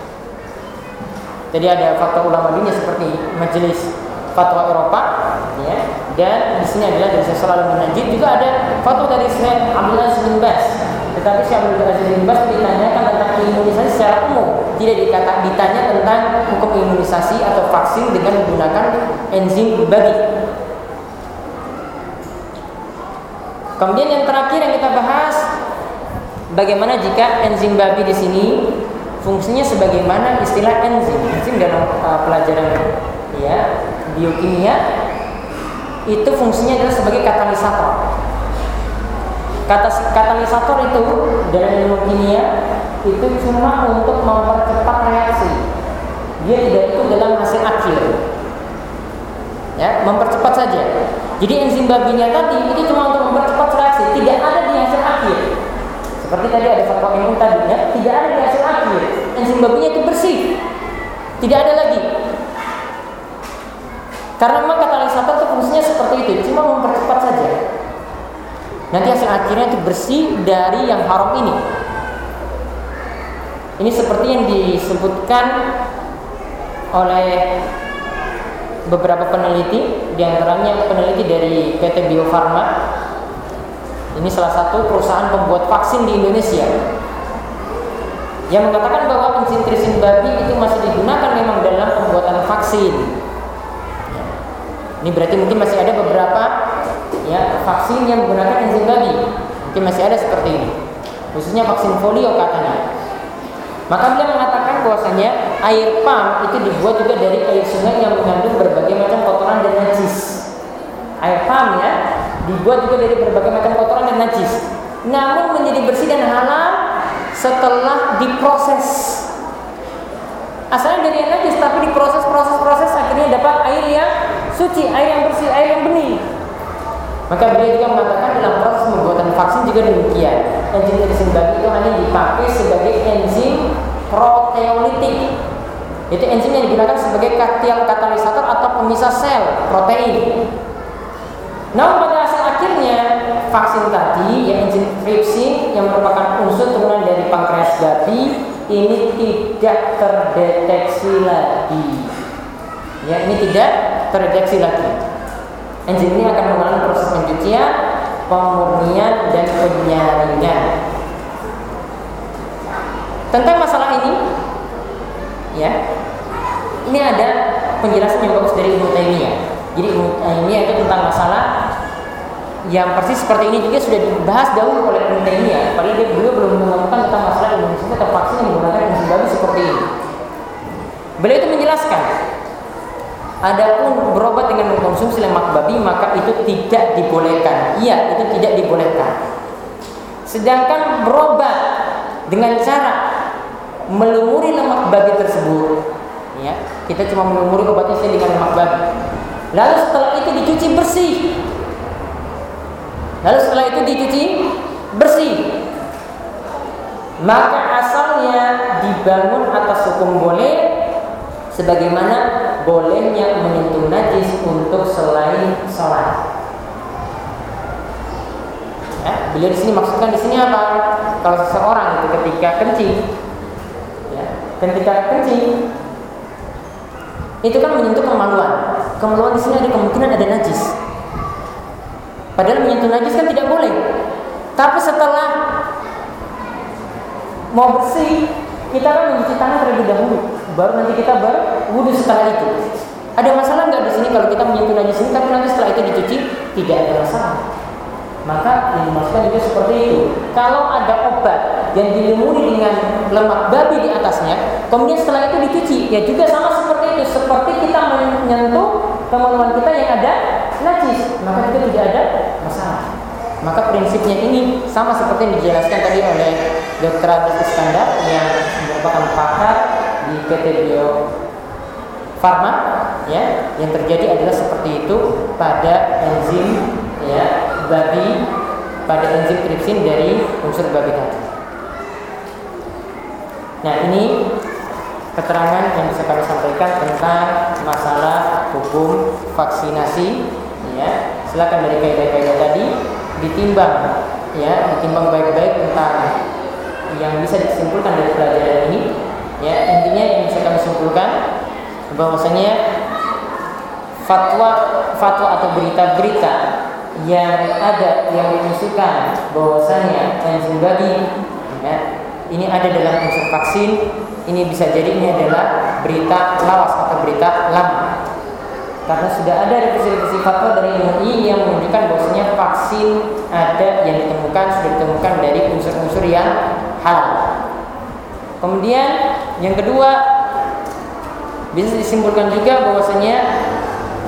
Jadi ada fatwa ulama dunia seperti Majelis Fatwa Eropa, ya, dan di sini adalah dari Syekh Shalih Al-Munajjid. Juga ada fatwa dari Syekh Abdul Aziz bin Baz. Tetapi Syekh Abdul Aziz bin Baz ditanyakan tentang imunisasi secara umum, tidak ditanya tentang hukum imunisasi atau vaksin dengan menggunakan enzim babi. Kemudian yang terakhir yang kita bahas, bagaimana jika enzim babi di sini fungsinya sebagaimana istilah enzim. Enzim dalam pelajaran, ya, biokimia itu fungsinya adalah sebagai katalisator. Katalisator itu dalam ilmu kimia itu cuma untuk mempercepat reaksi. Dia tidak itu dalam hasil akhir. Ya, mempercepat saja. Jadi enzim babinya tadi itu cuma untuk mempercepat reaksi, tidak ada di hasil akhir. Seperti tadi ada fatwa MUI tadi, ya, tidak ada di hasil akhir. Enzim babinya itu bersih, tidak ada lagi. Karena memang katalisator itu fungsinya seperti itu, cuma mempercepat saja. Nanti hasil akhirnya itu bersih dari yang haram ini. Ini seperti yang disebutkan oleh beberapa peneliti, di antaranya peneliti dari PT Bio Farma. Ini salah satu perusahaan pembuat vaksin di Indonesia, yang mengatakan bahwa enzim trisin babi itu masih digunakan memang dalam pembuatan vaksin. Ini berarti mungkin masih ada beberapa ya vaksin yang menggunakan enzim babi, mungkin masih ada seperti ini, khususnya vaksin polio katanya. Maka beliau mengatakan bahwasanya air pam itu dibuat juga dari air sungai yang mengandung berbagai macam kotoran dan najis. Air pam ya dibuat juga dari berbagai macam kotoran dan najis, namun menjadi bersih dan halal setelah diproses. Asalnya dari yang najis, tapi diproses akhirnya dapat air yang suci, air yang bersih, air yang bening. Maka beliau juga mengatakan dalam proses pembuatan vaksin juga demikian. Enzim trisin babi itu hanya dipakai sebagai enzim proteolitik. Itu enzim yang digunakan sebagai katalisator atau pemisah sel protein. Namun pada hasil akhirnya vaksin tadi yang enzim tripsin yang merupakan unsur turunan dari pankreas babi ini tidak terdeteksi lagi. Ya, ini tidak terdeteksi lagi. Enzim ini akan mengalami proses pencucian, pemurnian, dan penyaringan. Tentang masalah ini, ya, ini ada penjelasan yang bagus dari Ibnu Taimiyah. Jadi Ibnu Taimiyah itu tentang masalah yang persis seperti ini juga sudah dibahas dahulu oleh Ibnu Taimiyah. Padahal beliau belum menemukan tentang masalah imunisasi atau vaksin yang menggunakan enzim babi seperti ini. Beliau itu menjelaskan, adapun berobat dengan mengkonsumsi lemak babi maka itu tidak dibolehkan. Iya, itu tidak dibolehkan. Sedangkan berobat dengan cara melumuri lemak babi tersebut, ya, kita cuma melumuri obat itu dengan lemak babi. Lalu setelah itu dicuci bersih. Maka asalnya dibangun atas hukum boleh, sebagaimana bolehnya menyentuh najis untuk selain sholat. Ya, beliau di sini maksudkan di sini apa? Kalau seseorang itu ketika kencing, ya, itu kan menyentuh kemaluan. Kemaluan di sini ada kemungkinan ada najis. Padahal menyentuh najis kan tidak boleh. Tapi setelah mau bersih, kita kan mencuci tangan terlebih dahulu, baru nanti kita berwudu setelah itu. Ada masalah nggak di sini kalau kita menyentuh najis ini tapi nanti setelah itu dicuci? Tidak ada masalah. Maka yang dimaksudkan juga seperti itu. Kalau ada obat yang dilumuri dengan lemak babi di atasnya, kemudian setelah itu dicuci, ya juga sama seperti itu. Seperti kita menyentuh kemaluan kita yang ada najis, maka itu tidak ada masalah. Maka prinsipnya ini sama seperti yang dijelaskan tadi oleh Dr. Abdul Iskandar yang merupakan pakar di PT Bio Farma, ya. Yang terjadi adalah seperti itu pada enzim, ya, babi, pada enzim tripsin dari unsur babi tadi. Nah, ini keterangan yang bisa kami sampaikan tentang masalah hukum vaksinasi, ya. Silakan dari kaidah-kaidah tadi ditimbang baik-baik tentang yang bisa disimpulkan dari pelajaran ini, ya. Intinya yang bisa kami simpulkan bahwasanya fatwa atau berita-berita yang ada yang menunjukkan bahwasanya enzim babi, ya, ini ada dalam unsur vaksin, ini bisa jadi ini adalah berita lawas atau berita lama. Karena sudah ada revisi fatwa dari MUI yang menunjukkan bahwasanya vaksin sudah ditemukan dari unsur-unsur yang halal. Kemudian yang kedua, bisa disimpulkan juga bahwasanya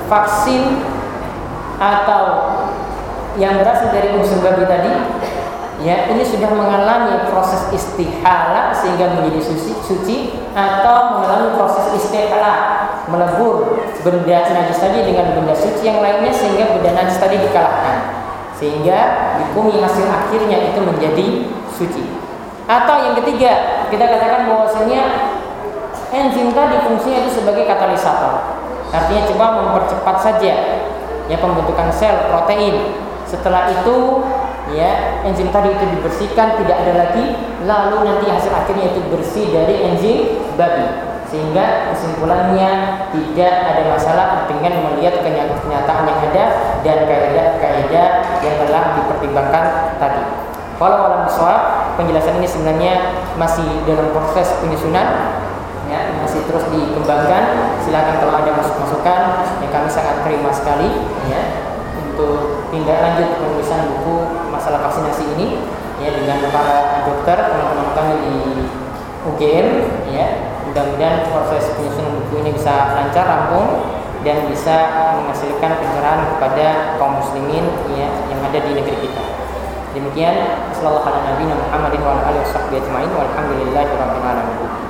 vaksin atau yang berasal dari unsur babi tadi ya ini sudah mengalami proses istihala sehingga menjadi suci, atau mengalami proses istihala melebur benda najis tadi dengan benda suci yang lainnya sehingga benda najis tadi dikalahkan sehingga dihukumi hasil akhirnya itu menjadi suci. Atau yang ketiga, kita katakan bahwasanya enzim tadi fungsinya itu sebagai katalisator, artinya coba mempercepat saja ya pembentukan sel protein. Setelah itu ya enzim tadi itu dibersihkan, tidak ada lagi, lalu nanti hasil akhirnya itu bersih dari enzim babi, sehingga kesimpulannya tidak ada masalah dengan melihat kenyataan yang ada dan kaidah-kaidah yang telah dipertimbangkan tadi. Kalau alam bisawab, penjelasan ini sebenarnya masih dalam proses penyusunan ya, masih terus dikembangkan. Silakan kalau ada masukan yang kami sangat terima sekali ya untuk tindak lanjut penulisan buku masalah vaksinasi ini ya dengan para dokter teman-teman kami di UGM ya. Mudah-mudahan proses penyusunan buku ini bisa lancar, rampung dan bisa menghasilkan pencerahan kepada kaum muslimin ya yang ada di negeri kita. Demikian, sallallahu alaihi wa sallam Muhammadin wa alihi wasallam walhamdulillahirabbil alamin.